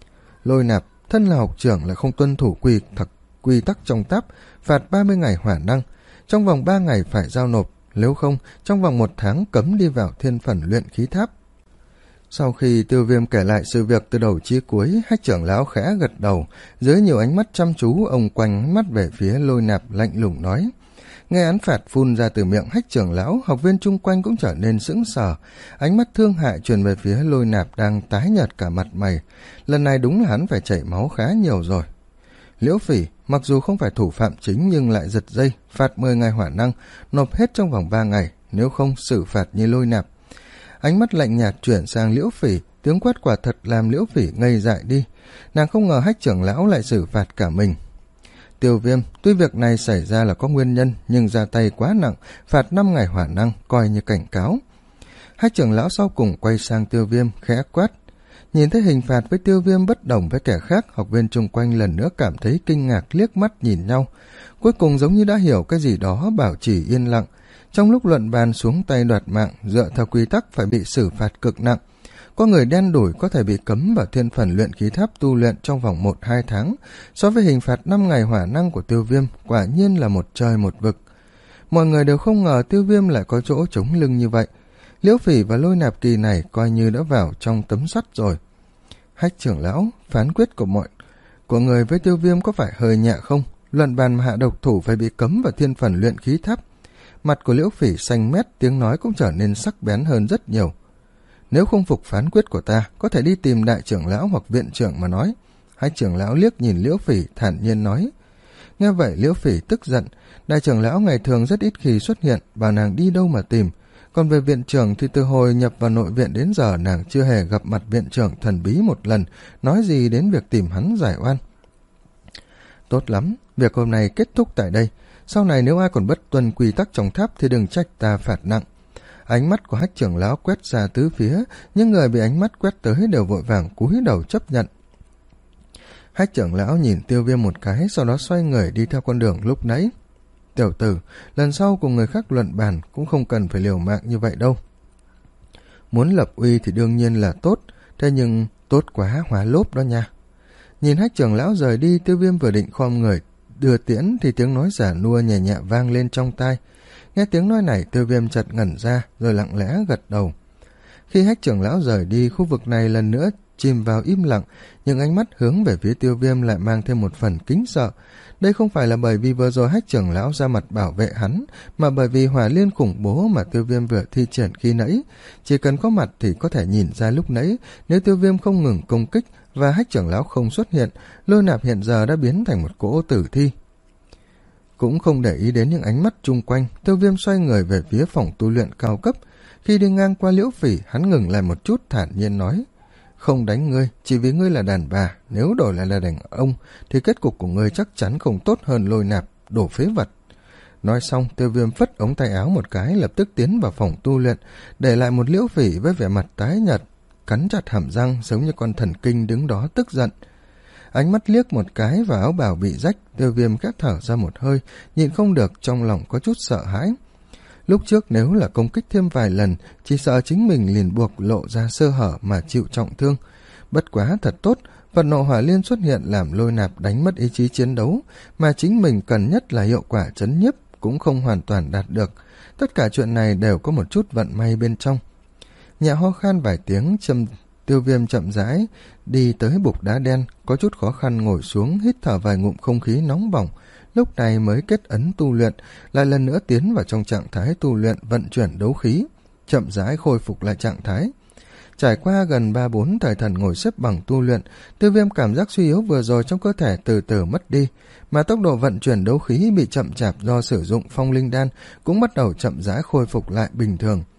Lôi Nạp, thân là học trưởng lại không tuân thủ quy thật quy tắc trong tháp, phạt ba mươi ngày hỏa năng, trong vòng ba ngày phải giao nộp, nếu không trong vòng một tháng cấm đi vào thiên phần luyện khí tháp. Sau khi Tiêu Viêm kể lại sự việc từ đầu chí cuối, Hách trưởng lão khẽ gật đầu, dưới nhiều ánh mắt chăm chú, ông quanh ánh mắt về phía Lôi Nạp lạnh lùng nói. Nghe án phạt phun ra từ miệng Hách trưởng lão, học viên chung quanh cũng trở nên sững sờ, ánh mắt thương hại truyền về phía Lôi Nạp đang tái nhợt cả mặt mày. Lần này đúng là hắn phải chảy máu khá nhiều rồi. Liễu Phỉ mặc dù không phải thủ phạm chính nhưng lại giật dây, phạt mười ngày hỏa năng, nộp hết trong vòng ba ngày, nếu không xử phạt như Lôi Nạp. Ánh mắt lạnh nhạt chuyển sang Liễu Phỉ, tiếng quát quả thật làm Liễu Phỉ ngây dại đi. Nàng không ngờ Hách trưởng lão lại xử phạt cả mình. Tiêu Viêm, tuy việc này xảy ra là có nguyên nhân, nhưng ra tay quá nặng, phạt năm ngày hỏa năng, coi như cảnh cáo. Hách trưởng lão sau cùng quay sang Tiêu Viêm, khẽ quát. Nhìn thấy hình phạt với Tiêu Viêm bất đồng với kẻ khác, học viên chung quanh lần nữa cảm thấy kinh ngạc liếc mắt nhìn nhau. Cuối cùng giống như đã hiểu cái gì đó, bảo trì yên lặng. Trong lúc luận bàn xuống tay đoạt mạng, dựa theo quy tắc phải bị xử phạt cực nặng. Có người đen đủi có thể bị cấm vào thiên phần luyện khí tháp tu luyện trong vòng một hai tháng. So với hình phạt năm ngày hỏa năng của Tiêu Viêm, quả nhiên là một trời một vực. Mọi người đều không ngờ Tiêu Viêm lại có chỗ chống lưng như vậy. Liễu Phỉ và Lôi Nạp kỳ này coi như đã vào trong tấm sắt rồi. Hách trưởng lão, phán quyết của mọi của người với Tiêu Viêm có phải hơi nhẹ không? Luận bàn mà hạ độc thủ phải bị cấm vào thiên phần luyện khí tháp. Mặt của Liễu Phỉ xanh mét, tiếng nói cũng trở nên sắc bén hơn rất nhiều. Nếu không phục phán quyết của ta, có thể đi tìm đại trưởng lão hoặc viện trưởng mà nói. Hai trưởng lão liếc nhìn Liễu Phỉ thản nhiên nói. Nghe vậy Liễu Phỉ tức giận, đại trưởng lão ngày thường rất ít khi xuất hiện, bảo nàng đi đâu mà tìm. Còn về viện trưởng thì từ hồi nhập vào nội viện đến giờ nàng chưa hề gặp mặt viện trưởng thần bí một lần, nói gì đến việc tìm hắn giải oan. Tốt lắm, việc hôm nay kết thúc tại đây. Sau này nếu ai còn bất tuân quy tắc trong tháp thì đừng trách ta phạt nặng. Ánh mắt của Hách trưởng lão quét ra tứ phía, những người bị ánh mắt quét tới đều vội vàng cúi đầu chấp nhận. Hách trưởng lão nhìn Tiêu Viêm một cái, sau đó xoay người đi theo con đường lúc nãy. Tiểu tử, lần sau cùng người khác luận bàn cũng không cần phải liều mạng như vậy đâu. Muốn lập uy thì đương nhiên là tốt, thế nhưng tốt quá hóa lốp đó nha. Nhìn Hách trưởng lão rời đi, Tiêu Viêm vừa định khom người đưa tiễn thì tiếng nói giả nua nhẹ nhẹ vang lên trong tai. Nghe tiếng nói này, Tiêu Viêm chợt ngẩn ra rồi lặng lẽ gật đầu. Khi Hách trưởng lão rời đi, khu vực này lần nữa chìm vào im lặng, nhưng ánh mắt hướng về phía Tiêu Viêm lại mang thêm một phần kính sợ. Đây không phải là bởi vì vừa rồi Hách trưởng lão ra mặt bảo vệ hắn, mà bởi vì hỏa liên khủng bố mà Tiêu Viêm vừa thi triển khi nãy. Chỉ cần có mặt thì có thể nhìn ra lúc nãy, nếu Tiêu Viêm không ngừng công kích và Hách trưởng lão không xuất hiện, Lôi Nạp hiện giờ đã biến thành một cỗ tử thi. Cũng không để ý đến những ánh mắt chung quanh, Tiêu Viêm xoay người về phía phòng tu luyện cao cấp. Khi đi ngang qua Liễu Phỉ, hắn ngừng lại một chút thản nhiên nói. Không đánh ngươi, chỉ vì ngươi là đàn bà, nếu đổi lại là đàn ông, thì kết cục của ngươi chắc chắn không tốt hơn Lôi Nạp, đổ phế vật. Nói xong, Tiêu Viêm phất ống tay áo một cái, lập tức tiến vào phòng tu luyện, để lại một Liễu Phỉ với vẻ mặt tái nhợt, cắn chặt hàm răng giống như con thần kinh đứng đó tức giận. Ánh mắt liếc một cái vào áo bào bị rách, Tiêu Viêm khẽ thở ra một hơi, nhịn không được trong lòng có chút sợ hãi. Lúc trước nếu là công kích thêm vài lần, chỉ sợ chính mình liền buộc lộ ra sơ hở mà chịu trọng thương. Bất quá thật tốt, Phật nộ hỏa liên xuất hiện làm Lôi Nạp đánh mất ý chí chiến đấu, mà chính mình cần nhất là hiệu quả trấn nhiếp cũng không hoàn toàn đạt được. Tất cả chuyện này đều có một chút vận may bên trong. Nhẹ ho khan vài tiếng, châm Tiêu Viêm chậm rãi đi tới bục đá đen, có chút khó khăn ngồi xuống, hít thở vài ngụm không khí nóng bỏng, lúc này mới kết ấn tu luyện, lại lần nữa tiến vào trong trạng thái tu luyện vận chuyển đấu khí, chậm rãi khôi phục lại trạng thái. Trải qua gần ba bốn thời thần ngồi xếp bằng tu luyện, Tiêu Viêm cảm giác suy yếu vừa rồi trong cơ thể từ từ mất đi, mà tốc độ vận chuyển đấu khí bị chậm chạp do sử dụng phong linh đan cũng bắt đầu chậm rãi khôi phục lại bình thường.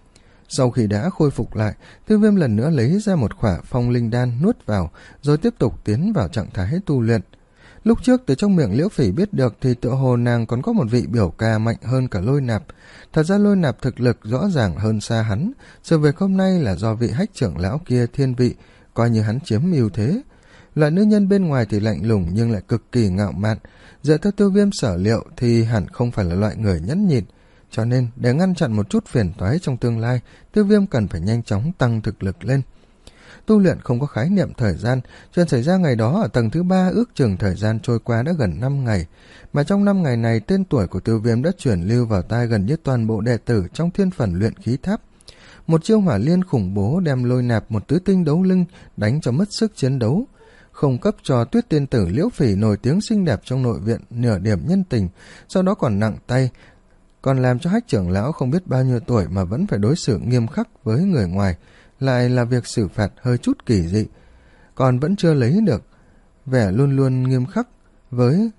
Sau khi đã khôi phục lại, Tiêu Viêm lần nữa lấy ra một khỏa phong linh đan nuốt vào, rồi tiếp tục tiến vào trạng thái tu luyện. Lúc trước từ trong miệng Liễu Phỉ biết được thì tựa hồ nàng còn có một vị biểu ca mạnh hơn cả Lôi Nạp. Thật ra Lôi Nạp thực lực rõ ràng hơn xa hắn, sự việc hôm nay là do vị hách trưởng lão kia thiên vị, coi như hắn chiếm ưu thế. Loại nữ nhân bên ngoài thì lạnh lùng nhưng lại cực kỳ ngạo mạn, dựa theo Tiêu Viêm sở liệu thì hẳn không phải là loại người nhẫn nhịn. Cho nên, để ngăn chặn một chút phiền toái trong tương lai, Tiêu Viêm cần phải nhanh chóng tăng thực lực lên. Tu luyện không có khái niệm thời gian, chuyện xảy ra ngày đó ở tầng thứ ba ước chừng thời gian trôi qua đã gần năm ngày, mà trong năm ngày này tên tuổi của Tiêu Viêm đã chuyển lưu vào tai gần như toàn bộ đệ tử trong thiên phần luyện khí tháp. Một chiêu hỏa liên khủng bố đem Lôi Nạp một tứ tinh đấu linh đánh cho mất sức chiến đấu, không cấp cho Tuyết tiên tử Liễu Phỉ nổi tiếng xinh đẹp trong nội viện nửa điểm nhân tình, sau đó còn nặng tay, còn làm cho hách trưởng lão không biết bao nhiêu tuổi mà vẫn phải đối xử nghiêm khắc với người ngoài, lại là việc xử phạt hơi chút kỳ dị, còn vẫn chưa lấy được vẻ luôn luôn nghiêm khắc với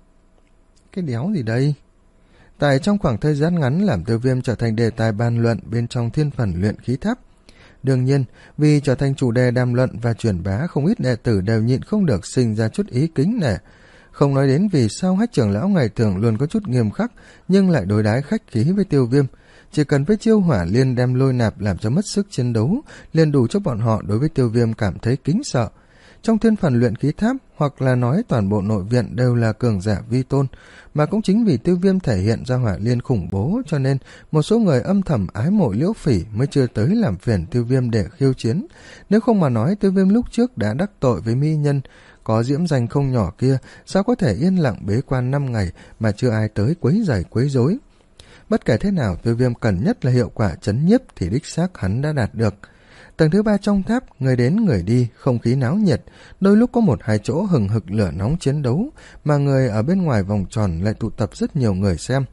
cái đéo gì đây. Tại trong khoảng thời gian ngắn làm Tiêu Viêm trở thành đề tài bàn luận bên trong thiên phần luyện khí tháp. Đương nhiên, vì trở thành chủ đề đàm luận và truyền bá, không ít đệ tử đều nhịn không được sinh ra chút ý kính nể. Không nói đến vì sao hách trưởng lão ngày thường luôn có chút nghiêm khắc, nhưng lại đối đãi khách khí với Tiêu Viêm. Chỉ cần với chiêu hỏa liên đem Lôi Nạp làm cho mất sức chiến đấu, liền đủ cho bọn họ đối với Tiêu Viêm cảm thấy kính sợ. Trong thiên phần luyện khí tháp, hoặc là nói toàn bộ nội viện đều là cường giả vi tôn, mà cũng chính vì Tiêu Viêm thể hiện ra hỏa liên khủng bố, cho nên một số người âm thầm ái mộ Liễu Phỉ mới chưa tới làm phiền Tiêu Viêm để khiêu chiến. Nếu không mà nói Tiêu Viêm lúc trước đã đắc tội với mỹ nhân có diễm danh không nhỏ kia, sao có thể yên lặng bế quan năm ngày mà chưa ai tới quấy rầy quấy rối. Bất kể thế nào, Tiêu Viêm cần nhất là hiệu quả chấn nhiếp thì đích xác hắn đã đạt được. Tầng thứ ba trong tháp, người đến người đi, không khí náo nhiệt, đôi lúc có một hai chỗ hừng hực lửa nóng chiến đấu, mà người ở bên ngoài vòng tròn lại tụ tập rất nhiều người xem.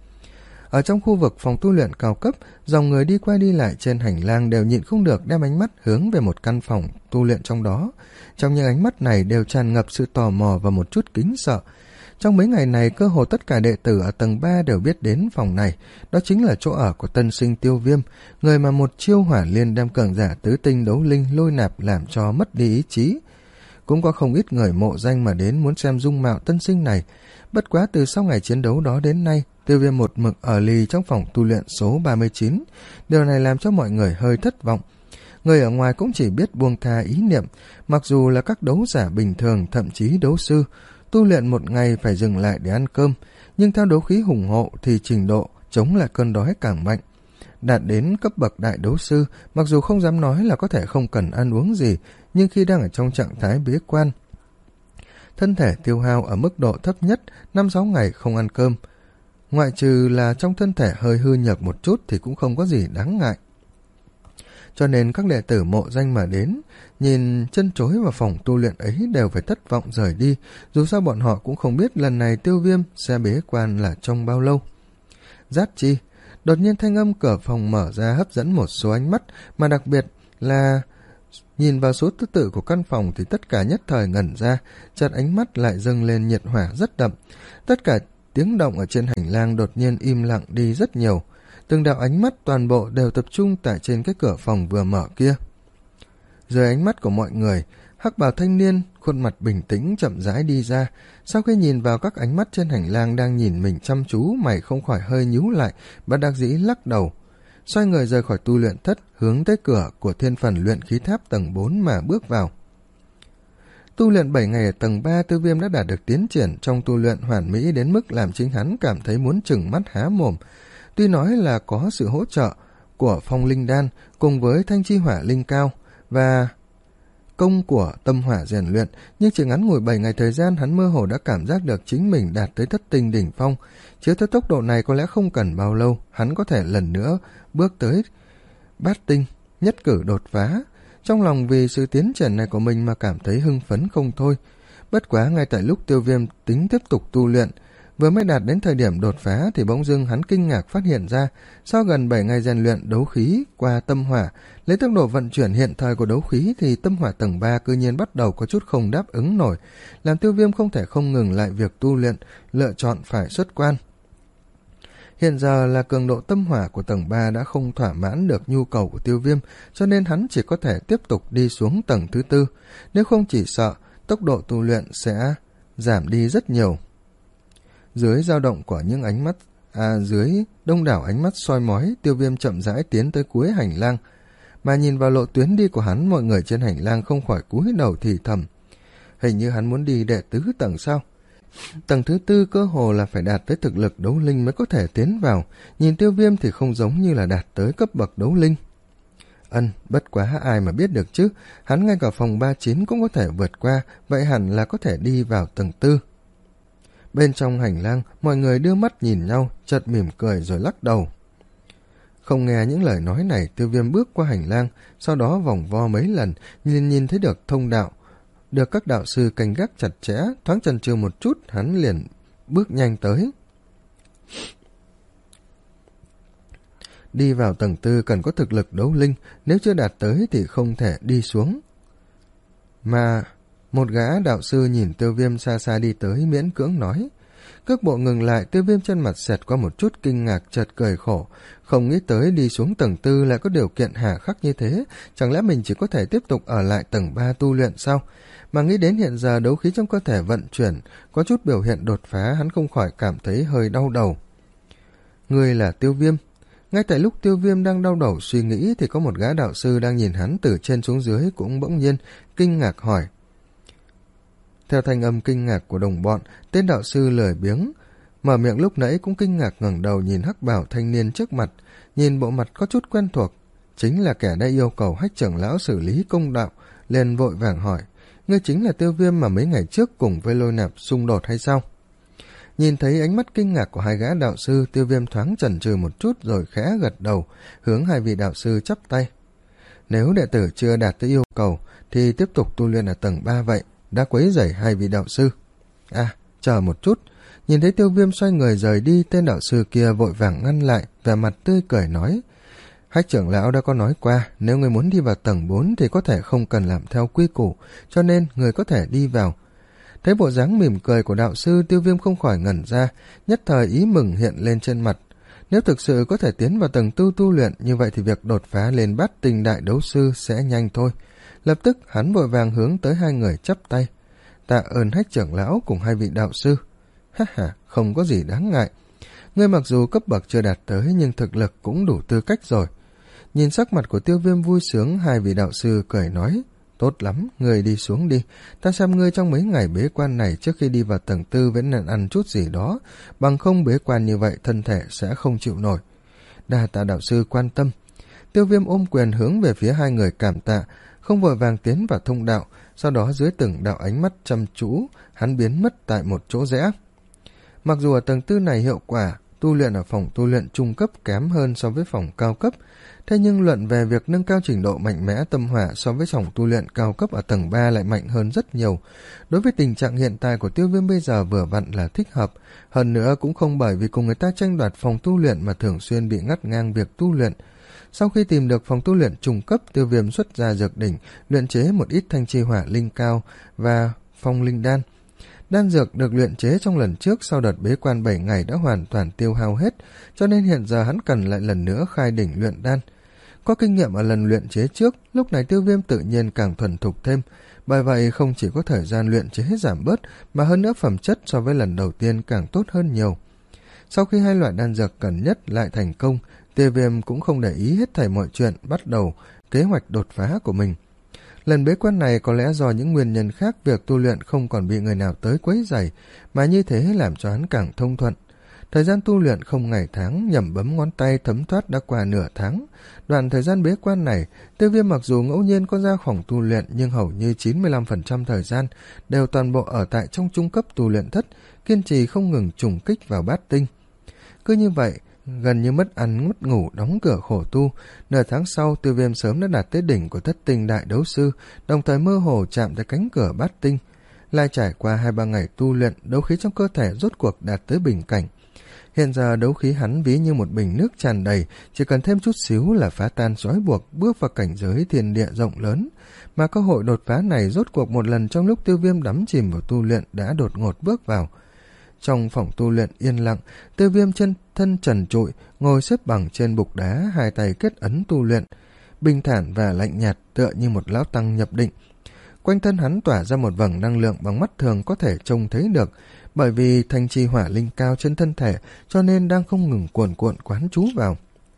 Ở trong khu vực phòng tu luyện cao cấp, dòng người đi qua đi lại trên hành lang đều nhịn không được đem ánh mắt hướng về một căn phòng tu luyện trong đó. Trong những ánh mắt này đều tràn ngập sự tò mò và một chút kính sợ. Trong mấy ngày này, cơ hồ tất cả đệ tử ở tầng ba đều biết đến phòng này, đó chính là chỗ ở của tân sinh Tiêu Viêm, người mà một chiêu hỏa liên đem cường giả tứ tinh đấu linh Lôi Nạp làm cho mất đi ý chí. Cũng có không ít người mộ danh mà đến muốn xem dung mạo tân sinh này. Bất quá từ sau ngày chiến đấu đó đến nay, Tiêu Viêm một mực ở lì trong phòng tu luyện số ba mươi chín. Điều này làm cho mọi người hơi thất vọng. Người ở ngoài cũng chỉ biết buông tha ý niệm, mặc dù là các đấu giả bình thường, thậm chí đấu sư, tu luyện một ngày phải dừng lại để ăn cơm, nhưng theo đấu khí hùng hộ thì trình độ chống lại cơn đói càng mạnh. Đạt đến cấp bậc đại đấu sư, mặc dù không dám nói là có thể không cần ăn uống gì, nhưng khi đang ở trong trạng thái bế quan, thân thể tiêu hao ở mức độ thấp nhất năm sáu ngày không ăn cơm. Ngoại trừ là trong thân thể hơi hư nhược một chút thì cũng không có gì đáng ngại. Cho nên các đệ tử mộ danh mà đến, nhìn chân chối vào phòng tu luyện ấy đều phải thất vọng rời đi, dù sao bọn họ cũng không biết lần này Tiêu Viêm sẽ bế quan là trong bao lâu. Giác chi, đột nhiên thanh âm cửa phòng mở ra hấp dẫn một số ánh mắt, mà đặc biệt là nhìn vào số thứ tự của căn phòng thì tất cả nhất thời ngẩn ra, chợt ánh mắt lại dâng lên nhiệt hỏa rất đậm. Tất cả tiếng động ở trên hành lang đột nhiên im lặng đi rất nhiều. Từng đạo ánh mắt toàn bộ đều tập trung tại trên cái cửa phòng vừa mở kia. Dưới ánh mắt của mọi người, hắc bào thanh niên, khuôn mặt bình tĩnh chậm rãi đi ra. Sau khi nhìn vào các ánh mắt trên hành lang đang nhìn mình chăm chú, mày không khỏi hơi nhíu lại, bất đắc dĩ lắc đầu. Xoay người rời khỏi tu luyện thất, hướng tới cửa của thiên phần luyện khí tháp tầng bốn mà bước vào. Tu luyện bảy ngày ở tầng ba, Tiêu Viêm đã đạt được tiến triển trong tu luyện hoàn mỹ đến mức làm chính hắn cảm thấy muốn trừng mắt há mồm. Tuy nói là có sự hỗ trợ của phong linh đan cùng với thanh chi hỏa linh cao và công của tâm hỏa rèn luyện, nhưng chỉ ngắn ngủi bảy ngày thời gian, hắn mơ hồ đã cảm giác được chính mình đạt tới thất tinh đỉnh phong. Chiếu theo tốc độ này có lẽ không cần bao lâu, hắn có thể lần nữa bước tới bát tinh, nhất cử đột phá. Trong lòng vì sự tiến triển này của mình mà cảm thấy hưng phấn không thôi. Bất quá ngay tại lúc Tiêu Viêm tính tiếp tục tu luyện, vừa mới đạt đến thời điểm đột phá thì bỗng dưng hắn kinh ngạc phát hiện ra, sau gần bảy ngày rèn luyện đấu khí qua tâm hỏa, lấy tốc độ vận chuyển hiện thời của đấu khí thì tâm hỏa tầng ba cư nhiên bắt đầu có chút không đáp ứng nổi, làm Tiêu Viêm không thể không ngừng lại việc tu luyện, lựa chọn phải xuất quan. Hiện giờ là cường độ tâm hỏa của tầng ba đã không thỏa mãn được nhu cầu của Tiêu Viêm, cho nên hắn chỉ có thể tiếp tục đi xuống tầng thứ tư, nếu không chỉ sợ tốc độ tu luyện sẽ giảm đi rất nhiều. Dưới dao động của những ánh mắt, à dưới đông đảo ánh mắt soi mói, Tiêu Viêm chậm rãi tiến tới cuối hành lang, mà nhìn vào lộ tuyến đi của hắn, mọi người trên hành lang không khỏi cúi đầu thì thầm. Hình như hắn muốn đi đệ tứ tầng sao? Tầng thứ tư cơ hồ là phải đạt tới thực lực đấu linh mới có thể tiến vào, nhìn Tiêu Viêm thì không giống như là đạt tới cấp bậc đấu linh. Ân, bất quá ai mà biết được chứ, hắn ngay cả phòng ba mươi chín cũng có thể vượt qua, vậy hẳn là có thể đi vào tầng tư. Bên trong hành lang, mọi người đưa mắt nhìn nhau, chợt mỉm cười rồi lắc đầu. Không nghe những lời nói này, Tiêu Viêm bước qua hành lang, sau đó vòng vo mấy lần, nhìn nhìn thấy được thông đạo, được các đạo sư canh gác chặt chẽ, thoáng chần chừ một chút, hắn liền bước nhanh tới. Đi vào tầng tư cần có thực lực đấu linh, nếu chưa đạt tới thì không thể đi xuống. Mà một gã đạo sư nhìn Tiêu Viêm xa xa đi tới, miễn cưỡng nói. Cước bộ ngừng lại, Tiêu Viêm trên mặt xẹt qua một chút kinh ngạc, chợt cười khổ, không nghĩ tới đi xuống tầng tư lại có điều kiện hà khắc như thế, chẳng lẽ mình chỉ có thể tiếp tục ở lại tầng ba tu luyện sao? Mà nghĩ đến hiện giờ đấu khí trong cơ thể vận chuyển có chút biểu hiện đột phá, hắn không khỏi cảm thấy hơi đau đầu. Người là Tiêu Viêm. Ngay tại lúc Tiêu Viêm đang đau đầu suy nghĩ thì có một gã đạo sư đang nhìn hắn từ trên xuống dưới cũng bỗng nhiên kinh ngạc hỏi. Theo thanh âm kinh ngạc của đồng bọn, tên đạo sư lười biếng mở miệng lúc nãy cũng kinh ngạc ngẩng đầu nhìn hắc bào thanh niên trước mặt, nhìn bộ mặt có chút quen thuộc, chính là kẻ đã yêu cầu Hách trưởng lão xử lý công đạo, liền vội vàng hỏi, ngươi chính là Tiêu Viêm mà mấy ngày trước cùng với Lôi Nạp xung đột hay sao? Nhìn thấy ánh mắt kinh ngạc của hai gã đạo sư, Tiêu Viêm thoáng chần chừ một chút rồi khẽ gật đầu, hướng hai vị đạo sư chắp tay. Nếu đệ tử chưa đạt tới yêu cầu thì tiếp tục tu luyện ở tầng ba vậy, đã quấy rầy hai vị đạo sư. À, chờ một chút. Nhìn thấy Tiêu Viêm xoay người rời đi, tên đạo sư kia vội vàng ngăn lại, vẻ mặt tươi cười nói. Hách trưởng lão đã có nói qua, nếu người muốn đi vào tầng bốn thì có thể không cần làm theo quy củ, cho nên người có thể đi vào. Thấy bộ dáng mỉm cười của đạo sư, Tiêu Viêm không khỏi ngẩn ra, nhất thời ý mừng hiện lên trên mặt. Nếu thực sự có thể tiến vào tầng tu tu luyện, như vậy thì việc đột phá lên bát tinh đại đấu sư sẽ nhanh thôi. Lập tức hắn vội vàng hướng tới hai người chắp tay. Tạ ơn Hách trưởng lão cùng hai vị đạo sư. Ha ha, không có gì đáng ngại. Ngươi mặc dù cấp bậc chưa đạt tới nhưng thực lực cũng đủ tư cách rồi. Nhìn sắc mặt của Tiêu Viêm vui sướng, hai vị đạo sư cười nói. Tốt lắm, ngươi đi xuống đi. Ta xem ngươi trong mấy ngày bế quan này trước khi đi vào tầng tư vẫn nên ăn chút gì đó. Bằng không bế quan như vậy thân thể sẽ không chịu nổi. Đa tạ đạo sư quan tâm. Tiêu Viêm ôm quyền hướng về phía hai người cảm tạ, không vội vàng tiến vào thông đạo, sau đó dưới từng đạo ánh mắt chăm chú, hắn biến mất tại một chỗ rẽ. Mặc dù ở tầng tư này hiệu quả tu luyện ở phòng tu luyện trung cấp kém hơn so với phòng cao cấp, thế nhưng luận về việc nâng cao trình độ mạnh mẽ tâm hỏa so với phòng tu luyện cao cấp ở tầng ba lại mạnh hơn rất nhiều. Đối với tình trạng hiện tại của Tiêu Viêm bây giờ vừa vặn là thích hợp, hơn nữa cũng không bởi vì cùng người ta tranh đoạt phòng tu luyện mà thường xuyên bị ngắt ngang việc tu luyện. Sau khi tìm được phòng tu luyện trung cấp, Tiêu Viêm xuất ra dược đỉnh, luyện chế một ít thanh chi hỏa linh cao và phong linh đan. Đan dược được luyện chế trong lần trước sau đợt bế quan bảy ngày đã hoàn toàn tiêu hao hết, cho nên hiện giờ hắn cần lại lần nữa khai đỉnh luyện đan. Có kinh nghiệm ở lần luyện chế trước, lúc này Tiêu Viêm tự nhiên càng thuần thục thêm, bởi vậy không chỉ có thời gian luyện chế giảm bớt, mà hơn nữa phẩm chất so với lần đầu tiên càng tốt hơn nhiều. Sau khi hai loại đan dược cần nhất lại thành công, Tiêu Viêm cũng không để ý hết thảy mọi chuyện, bắt đầu kế hoạch đột phá của mình. Lần bế quan này có lẽ do những nguyên nhân khác, việc tu luyện không còn bị người nào tới quấy rầy, mà như thế làm cho hắn càng thông thuận. Thời gian tu luyện không ngày tháng, nhẩm bấm ngón tay thấm thoát đã qua nửa tháng. Đoạn thời gian bế quan này, Tiêu Viêm mặc dù ngẫu nhiên có ra phòng tu luyện nhưng hầu như chín mươi lăm phần trăm thời gian đều toàn bộ ở tại trong trung cấp tu luyện thất, kiên trì không ngừng trùng kích vào bát tinh. Cứ như vậy, gần như mất ăn mất ngủ đóng cửa khổ tu, nửa tháng sau Tiêu Viêm sớm đã đạt tới đỉnh của thất tinh đại đấu sư, đồng thời mơ hồ chạm tới cánh cửa bát tinh. Lại trải qua hai ba ngày tu luyện, đấu khí trong cơ thể rốt cuộc đạt tới bình cảnh. Hiện giờ đấu khí hắn ví như một bình nước tràn đầy, chỉ cần thêm chút xíu là phá tan trói buộc, bước vào cảnh giới thiên địa rộng lớn. Mà cơ hội đột phá này rốt cuộc một lần trong lúc Tiêu Viêm đắm chìm vào tu luyện đã đột ngột bước vào. Trong phòng tu luyện yên lặng, Tiêu Viêm trên thân trần trụi, ngồi xếp bằng trên bục đá, hai tay kết ấn tu luyện, bình thản và lạnh nhạt tựa như một lão tăng nhập định. Quanh thân hắn tỏa ra một vầng năng lượng bằng mắt thường có thể trông thấy được, bởi vì thanh chi hỏa linh cao trên thân thể cho nên đang không ngừng cuồn cuộn quán trú vào.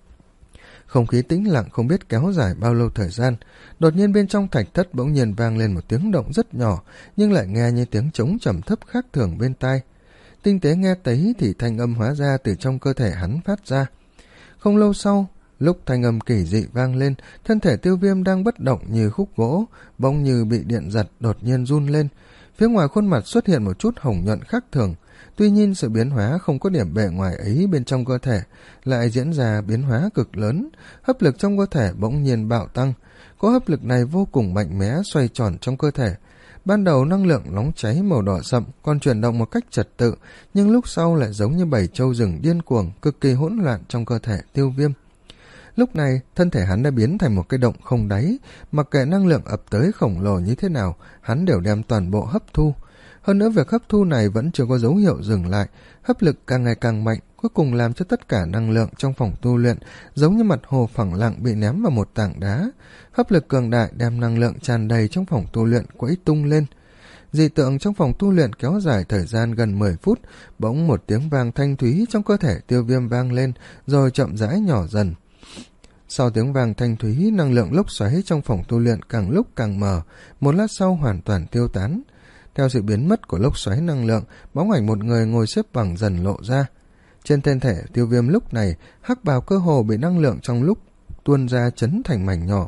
Không khí tĩnh lặng không biết kéo dài bao lâu thời gian, đột nhiên bên trong thạch thất bỗng nhiên vang lên một tiếng động rất nhỏ, nhưng lại nghe như tiếng trống trầm thấp khác thường bên tai. Tinh tế nghe thấy thì thanh âm hóa ra từ trong cơ thể hắn phát ra. Không lâu sau, lúc thanh âm kỳ dị vang lên, thân thể Tiêu Viêm đang bất động như khúc gỗ, bỗng như bị điện giật đột nhiên run lên. Phía ngoài khuôn mặt xuất hiện một chút hồng nhuận khác thường. Tuy nhiên sự biến hóa không có điểm bề ngoài ấy bên trong cơ thể lại diễn ra biến hóa cực lớn, hấp lực trong cơ thể bỗng nhiên bạo tăng. Có hấp lực này vô cùng mạnh mẽ xoay tròn trong cơ thể. Ban đầu năng lượng nóng cháy màu đỏ sậm còn chuyển động một cách trật tự, nhưng lúc sau lại giống như bảy trâu rừng điên cuồng, cực kỳ hỗn loạn trong cơ thể Tiêu Viêm. Lúc này, thân thể hắn đã biến thành một cái động không đáy, mặc kệ năng lượng ập tới khổng lồ như thế nào, hắn đều đem toàn bộ hấp thu. Hơn nữa việc hấp thu này vẫn chưa có dấu hiệu dừng lại, hấp lực càng ngày càng mạnh, cuối cùng làm cho tất cả năng lượng trong phòng tu luyện giống như mặt hồ phẳng lặng bị ném vào một tảng đá. Hấp lực cường đại đem năng lượng tràn đầy trong phòng tu luyện quẫy tung lên. Dị tượng trong phòng tu luyện kéo dài thời gian gần mười phút, bỗng một tiếng vang thanh thúy trong cơ thể Tiêu Viêm vang lên, rồi chậm rãi nhỏ dần. Sau tiếng vang thanh thúy, năng lượng lốc xoáy trong phòng tu luyện càng lúc càng mờ, một lát sau hoàn toàn tiêu tán. Theo sự biến mất của lốc xoáy năng lượng, bóng ảnh một người ngồi xếp bằng dần lộ ra. Trên thân thể Tiêu Viêm lúc này, hắc bào cơ hồ bị năng lượng trong lúc tuôn ra chấn thành mảnh nhỏ.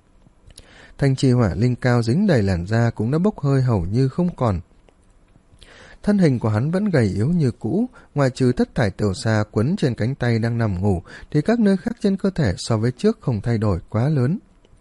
Thanh chi hỏa linh cao dính đầy làn da cũng đã bốc hơi hầu như không còn. Thân hình của hắn vẫn gầy yếu như cũ, ngoài trừ thất thải tiểu xà quấn trên cánh tay đang nằm ngủ, thì các nơi khác trên cơ thể so với trước không thay đổi quá lớn.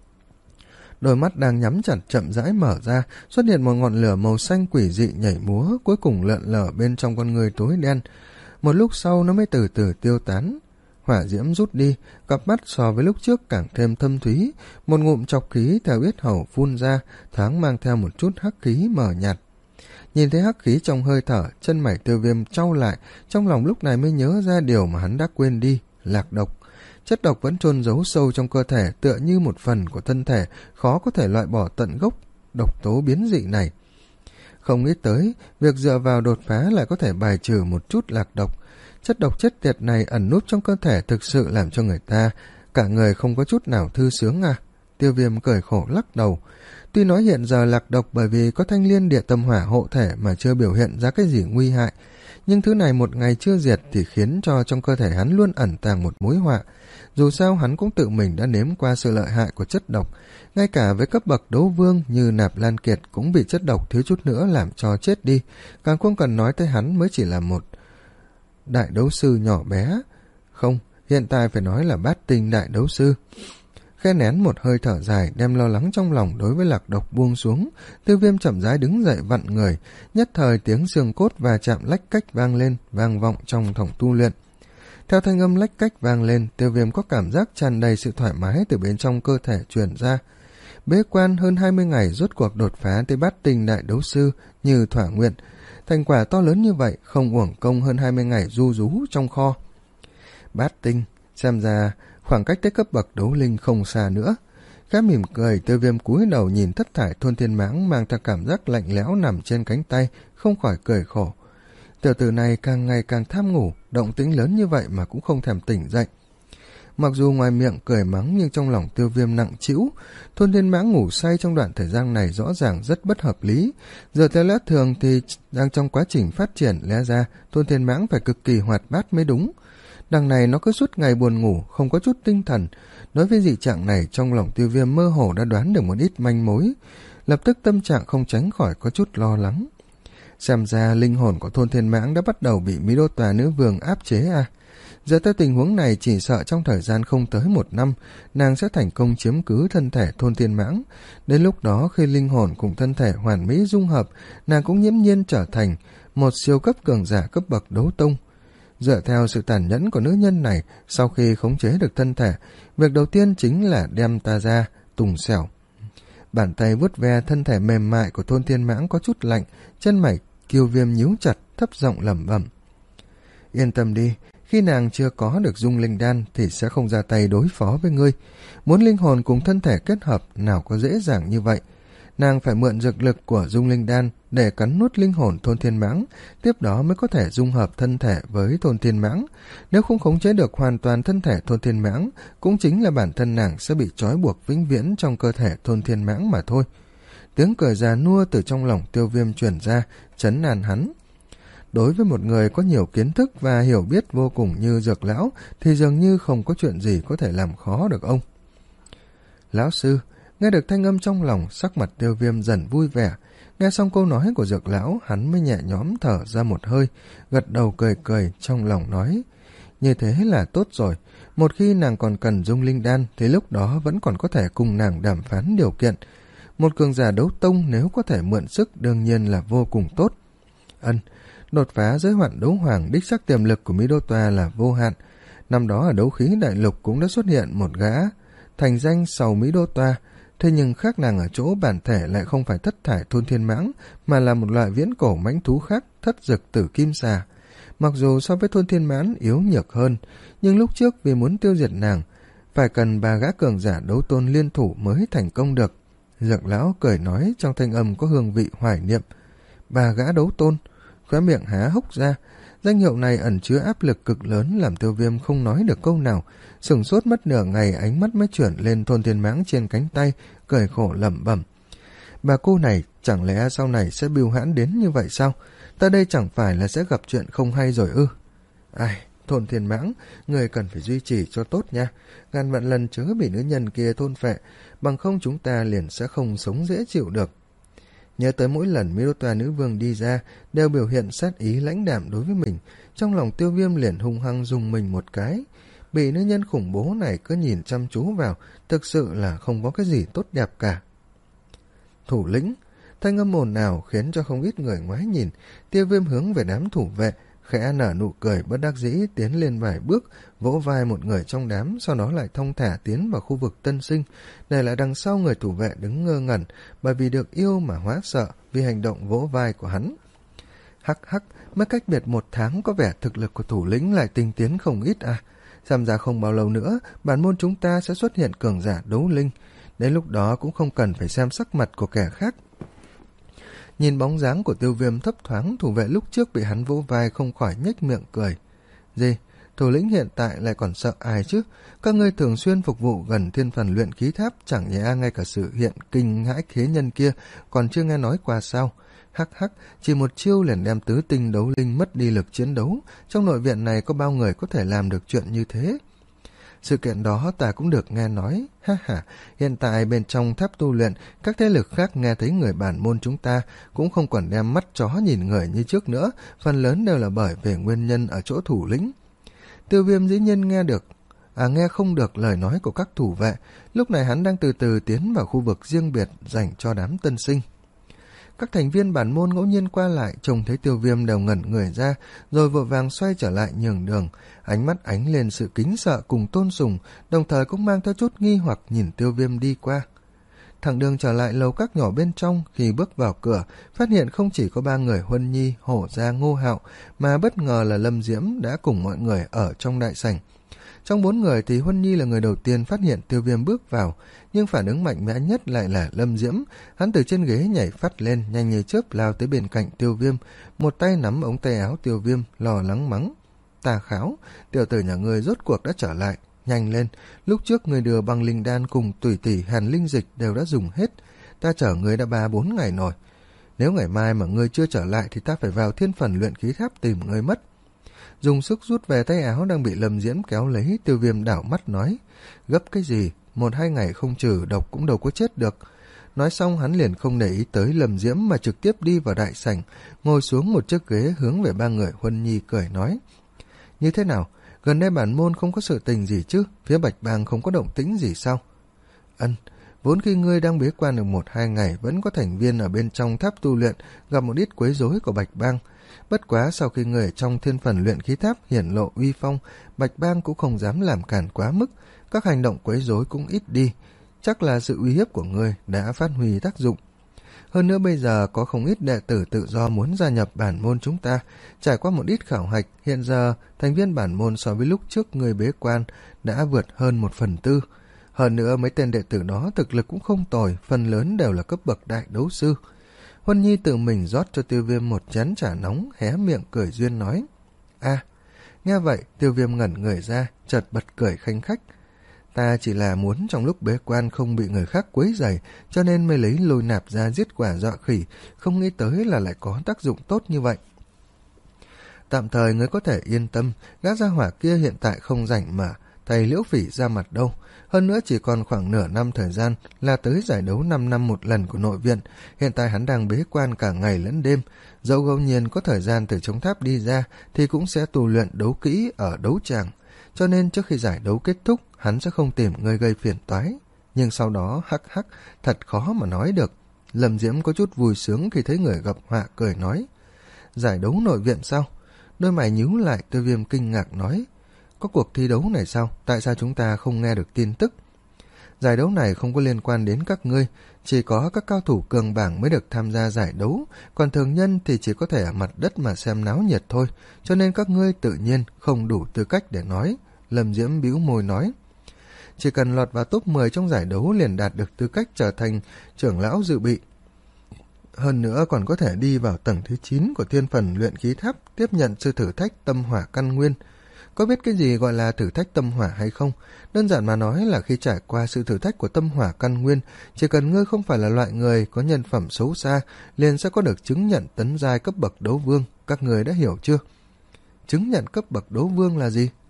Đôi mắt đang nhắm chặt chậm rãi mở ra, xuất hiện một ngọn lửa màu xanh quỷ dị nhảy múa, cuối cùng lợn lờ bên trong con người tối đen. Một lúc sau nó mới từ từ tiêu tán. Hỏa diễm rút đi, cặp mắt so với lúc trước càng thêm thâm thúy, một ngụm chọc khí theo yết hầu phun ra, thoáng mang theo một chút hắc khí mờ nhạt. Nhìn thấy hắc khí trong hơi thở, chân mày Tiêu Viêm chau lại, trong lòng lúc này mới nhớ ra điều mà hắn đã quên đi, lạc độc. Chất độc vẫn chôn giấu sâu trong cơ thể, tựa như một phần của thân thể, khó có thể loại bỏ tận gốc độc tố biến dị này. Không nghĩ tới, việc dựa vào đột phá lại có thể bài trừ một chút lạc độc. Chất độc chết tiệt này ẩn núp trong cơ thể thực sự làm cho người ta cả người không có chút nào thư sướng à. Tiêu Viêm cười khổ lắc đầu. Tuy nói hiện giờ lạc độc bởi vì có thanh liên địa tâm hỏa hộ thể mà chưa biểu hiện ra cái gì nguy hại, nhưng thứ này một ngày chưa diệt thì khiến cho trong cơ thể hắn luôn ẩn tàng một mối họa. Dù sao hắn cũng tự mình đã nếm qua sự lợi hại của chất độc, ngay cả với cấp bậc đấu vương như Nạp Lan Kiệt cũng bị chất độc thiếu chút nữa làm cho chết đi, càng không cần nói tới hắn mới chỉ là một đại đấu sư nhỏ bé. Không, hiện tại phải nói là bát tinh đại đấu sư. Khe nén một hơi thở dài, đem lo lắng trong lòng đối với lạc độc buông xuống, Tiêu Viêm chậm rãi đứng dậy vặn người, nhất thời tiếng xương cốt và chạm lách cách vang lên, vang vọng trong phòng tu luyện. Theo thanh âm lách cách vang lên, Tiêu Viêm có cảm giác tràn đầy sự thoải mái từ bên trong cơ thể truyền ra. Bế quan hơn hai mươi ngày rốt cuộc đột phá tới bát tinh đại đấu sư như thỏa nguyện. Thành quả to lớn như vậy, không uổng công hơn hai mươi ngày du rú trong kho. Bát tinh, xem ra khoảng cách tới cấp bậc đấu linh không xa nữa. Khẽ mỉm cười, Tiêu Viêm cúi đầu nhìn thất thải thôn thiên mãng mang theo cảm giác lạnh lẽo nằm trên cánh tay, không khỏi cười khổ. Tiểu tử này càng ngày càng tham ngủ, động tĩnh lớn như vậy mà cũng không thèm tỉnh dậy. Mặc dù ngoài miệng cười mắng nhưng trong lòng Tiêu Viêm nặng trĩu. Thôn thiên mãng ngủ say trong đoạn thời gian này rõ ràng rất bất hợp lý. Giờ theo lẽ thường thì đang trong quá trình phát triển, lẽ ra thôn thiên mãng phải cực kỳ hoạt bát mới đúng. Đằng này nó cứ suốt ngày buồn ngủ, không có chút tinh thần. Đối với dị trạng này, trong lòng Tiêu Viêm mơ hồ đã đoán được một ít manh mối. Lập tức tâm trạng không tránh khỏi có chút lo lắng. Xem ra linh hồn của thôn thiên mãng đã bắt đầu bị Mỹ Đô Tòa Nữ Vương áp chế à. Giờ tới tình huống này chỉ sợ trong thời gian không tới một năm, nàng sẽ thành công chiếm cứ thân thể thôn thiên mãng. Đến lúc đó khi linh hồn cùng thân thể hoàn mỹ dung hợp, nàng cũng nghiễm nhiên trở thành một siêu cấp cường giả cấp bậc đấu tông. Dựa theo sự tàn nhẫn của nữ nhân này, sau khi khống chế được thân thể, việc đầu tiên chính là đem ta ra, tùng xẻo. Bàn tay vuốt ve thân thể mềm mại của thôn thiên mãng có chút lạnh, chân mày Kiêu Viêm nhíu chặt, thấp giọng lẩm bẩm. Yên tâm đi, khi nàng chưa có được dung linh đan thì sẽ không ra tay đối phó với ngươi. Muốn linh hồn cùng thân thể kết hợp nào có dễ dàng như vậy. Nàng phải mượn dược lực của dung linh đan để cắn nuốt linh hồn thôn thiên mãng, tiếp đó mới có thể dung hợp thân thể với thôn thiên mãng. Nếu không khống chế được hoàn toàn thân thể thôn thiên mãng, cũng chính là bản thân nàng sẽ bị trói buộc vĩnh viễn trong cơ thể thôn thiên mãng mà thôi. Tiếng cười già nua từ trong lòng Tiêu Viêm truyền ra, trấn an hắn. Đối với một người có nhiều kiến thức và hiểu biết vô cùng như Dược lão thì dường như không có chuyện gì có thể làm khó được ông. Lão sư, nghe được thanh âm trong lòng, sắc mặt Tiêu Viêm dần vui vẻ. Nghe xong câu nói của Dược lão, hắn mới nhẹ nhõm thở ra một hơi, gật đầu cười cười, trong lòng nói: như thế là tốt rồi, một khi nàng còn cần dung linh đan thì lúc đó vẫn còn có thể cùng nàng đàm phán điều kiện. Một cường giả đấu tông nếu có thể mượn sức đương nhiên là vô cùng tốt. Ân, đột phá giới hạn đấu hoàng, đích xác tiềm lực của Mỹ Đô Toa là vô hạn. Năm đó ở đấu khí đại lục cũng đã xuất hiện một gã thành danh sau Mỹ Đô Toa, thế nhưng khác nàng ở chỗ bản thể lại không phải thất thải thôn thiên mãng, mà là một loại viễn cổ mãnh thú khác, thất dực tử kim xà. Mặc dù so với thôn thiên mãng yếu nhược hơn, nhưng lúc trước vì muốn tiêu diệt nàng, phải cần ba gã cường giả đấu tôn liên thủ mới thành công được. Dược lão cười nói trong thanh âm có hương vị hoài niệm. Ba gã đấu tôn, khóe miệng há hốc ra. Danh hiệu này ẩn chứa áp lực cực lớn làm Tiêu Viêm không nói được câu nào. Sửng sốt mất nửa ngày, ánh mắt mới chuyển lên thôn thiên mãng trên cánh tay, cười khổ lẩm bẩm. Bà cô này chẳng lẽ sau này sẽ bưu hãn đến như vậy sao? Ta đây chẳng phải là sẽ gặp chuyện không hay rồi ư? Ai, thôn thiên mãng, người cần phải duy trì cho tốt nha. Ngàn vạn lần chớ bị nữ nhân kia thôn phệ, bằng không chúng ta liền sẽ không sống dễ chịu được. Nhớ tới mỗi lần Mỹ Đô Toa nữ vương đi ra đều biểu hiện sát ý lãnh đạm đối với mình, trong lòng Tiêu Viêm liền hung hăng dùng mình một cái. Bị nữ nhân khủng bố này cứ nhìn chăm chú vào, thực sự là không có cái gì tốt đẹp cả. Thủ lĩnh, thanh âm ồn ào khiến cho không ít người ngoái nhìn. Tiêu Viêm hướng về đám thủ vệ, khẽ nở nụ cười bất đắc dĩ tiến lên vài bước, vỗ vai một người trong đám, sau đó lại thong thả tiến vào khu vực tân sinh, để lại đằng sau người thủ vệ đứng ngơ ngẩn, bởi vì được yêu mà hóa sợ vì hành động vỗ vai của hắn. Hắc hắc, mới cách biệt một tháng có vẻ thực lực của thủ lĩnh lại tinh tiến không ít à. Xem ra không bao lâu nữa, bản môn chúng ta sẽ xuất hiện cường giả đấu linh, đến lúc đó cũng không cần phải xem sắc mặt của kẻ khác. Nhìn bóng dáng của Tiêu Viêm thấp thoáng, thủ vệ lúc trước bị hắn vỗ vai không khỏi nhếch miệng cười. Gì? Thủ lĩnh hiện tại lại còn sợ ai chứ? Các ngươi thường xuyên phục vụ gần thiên phần luyện khí tháp, chẳng nhẽ ngay cả sự hiện kinh hãi khế nhân kia còn chưa nghe nói qua sao? Hắc hắc, chỉ một chiêu liền đem tứ tinh đấu linh mất đi lực chiến đấu. Trong nội viện này có bao người có thể làm được chuyện như thế? Sự kiện đó ta cũng được nghe nói. Ha ha, hiện tại bên trong tháp tu luyện, các thế lực khác nghe thấy người bản môn chúng ta cũng không còn đem mắt chó nhìn người như trước nữa, phần lớn đều là bởi về nguyên nhân ở chỗ thủ lĩnh. Tiêu Viêm dĩ nhiên nghe được, à nghe không được lời nói của các thủ vệ. Lúc này hắn đang từ từ tiến vào khu vực riêng biệt dành cho đám tân sinh. Các thành viên bản môn ngẫu nhiên qua lại, trông thấy Tiêu Viêm đều ngẩn người ra, rồi vội vàng xoay trở lại nhường đường, ánh mắt ánh lên sự kính sợ cùng tôn sùng, đồng thời cũng mang theo chút nghi hoặc nhìn Tiêu Viêm đi qua. Thẳng đường trở lại lầu các nhỏ bên trong, khi bước vào cửa, phát hiện không chỉ có ba người Huân Nhi, Hổ Gia, Ngô Hạo, mà bất ngờ là Lâm Diễm đã cùng mọi người ở trong đại sảnh. Trong bốn người thì Huân Nhi là người đầu tiên phát hiện Tiêu Viêm bước vào, nhưng phản ứng mạnh mẽ nhất lại là Lâm Diễm. Hắn từ trên ghế nhảy phát lên, nhanh như chớp lao tới bên cạnh Tiêu Viêm, một tay nắm ống tay áo Tiêu Viêm, lo lắng mắng. Tà Kháo, tiểu tử nhà ngươi rốt cuộc đã trở lại, nhanh lên, lúc trước người đưa băng linh đan cùng tùy tỷ hàn linh dịch đều đã dùng hết, ta chở ngươi đã ba bốn ngày rồi. Nếu ngày mai mà ngươi chưa trở lại thì ta phải vào thiên phần luyện khí tháp tìm ngươi mất. Dùng sức rút về tay áo đang bị Lâm Diễm kéo lấy, Tiêu Viêm đảo mắt nói, gấp cái gì, một hai ngày không trừ độc cũng đâu có chết được. Nói xong hắn liền không để ý tới Lâm Diễm mà trực tiếp đi vào đại sảnh, ngồi xuống một chiếc ghế hướng về ba người Huân Nhi cười nói, như thế nào, gần đây bản môn không có sự tình gì chứ, phía Bạch Bang không có động tĩnh gì sao? Ân, vốn khi ngươi đang bế quan được một hai ngày vẫn có thành viên ở bên trong tháp tu luyện gặp một ít quấy rối của Bạch Bang. Bất quá sau khi người trong thiên phần luyện khí tháp hiển lộ uy phong, Bạch Bang cũng không dám làm cản quá mức, các hành động quấy rối cũng ít đi, chắc là sự uy hiếp của ngươi đã phát huy tác dụng. Hơn nữa bây giờ có không ít đệ tử tự do muốn gia nhập bản môn chúng ta. Trải qua một ít khảo hạch, hiện giờ thành viên bản môn so với lúc trước người bế quan đã vượt hơn một phần tư. Hơn nữa mấy tên đệ tử đó thực lực cũng không tồi, phần lớn đều là cấp bậc đại đấu sư. Huân Nhi tự mình rót cho Tiêu Viêm một chén trà nóng, hé miệng cười duyên nói. À, nghe vậy Tiêu Viêm ngẩn người ra, chợt bật cười khanh khách. Ta chỉ là muốn trong lúc bế quan không bị người khác quấy rầy, cho nên mới lấy lôi nạp ra giết quả dọa khỉ, không nghĩ tới là lại có tác dụng tốt như vậy. Tạm thời ngươi có thể yên tâm, gã gia hỏa kia hiện tại không rảnh mà thầy Liễu Phỉ ra mặt đâu. Hơn nữa chỉ còn khoảng nửa năm thời gian là tới giải đấu năm năm một lần của nội viện. Hiện tại hắn đang bế quan cả ngày lẫn đêm. Dẫu ngẫu nhiên có thời gian từ trong tháp đi ra thì cũng sẽ tu luyện đấu kỹ ở đấu tràng. Cho nên trước khi giải đấu kết thúc, hắn sẽ không tìm người gây phiền toái. Nhưng sau đó hắc hắc, thật khó mà nói được. Lâm Diễm có chút vui sướng khi thấy người gặp họa, cười nói. Giải đấu nội viện sao? Đôi mày nhíu lại, Tiêu Viêm kinh ngạc nói. Có cuộc thi đấu này sao? Tại sao chúng ta không nghe được tin tức? Giải đấu này không có liên quan đến các ngươi, chỉ có các cao thủ cường bảng mới được tham gia giải đấu, còn thường nhân thì chỉ có thể ở mặt đất mà xem náo nhiệt thôi, cho nên các ngươi tự nhiên không đủ tư cách để nói. Lâm Diễm bĩu môi nói. Chỉ cần lọt vào top mười trong giải đấu liền đạt được tư cách trở thành trưởng lão dự bị. Hơn nữa còn có thể đi vào tầng thứ chín của thiên phần luyện khí tháp, tiếp nhận sự thử thách tâm hỏa căn nguyên. Có biết cái gì gọi là thử thách tâm hỏa hay không? Đơn giản mà nói là khi trải qua sự thử thách của tâm hỏa căn nguyên, chỉ cần ngươi không phải là loại người có nhân phẩm xấu xa, liền sẽ có được chứng nhận tấn giai cấp bậc đấu vương. Các người đã hiểu chưa? Chứng nhận cấp bậc đấu vương là gì?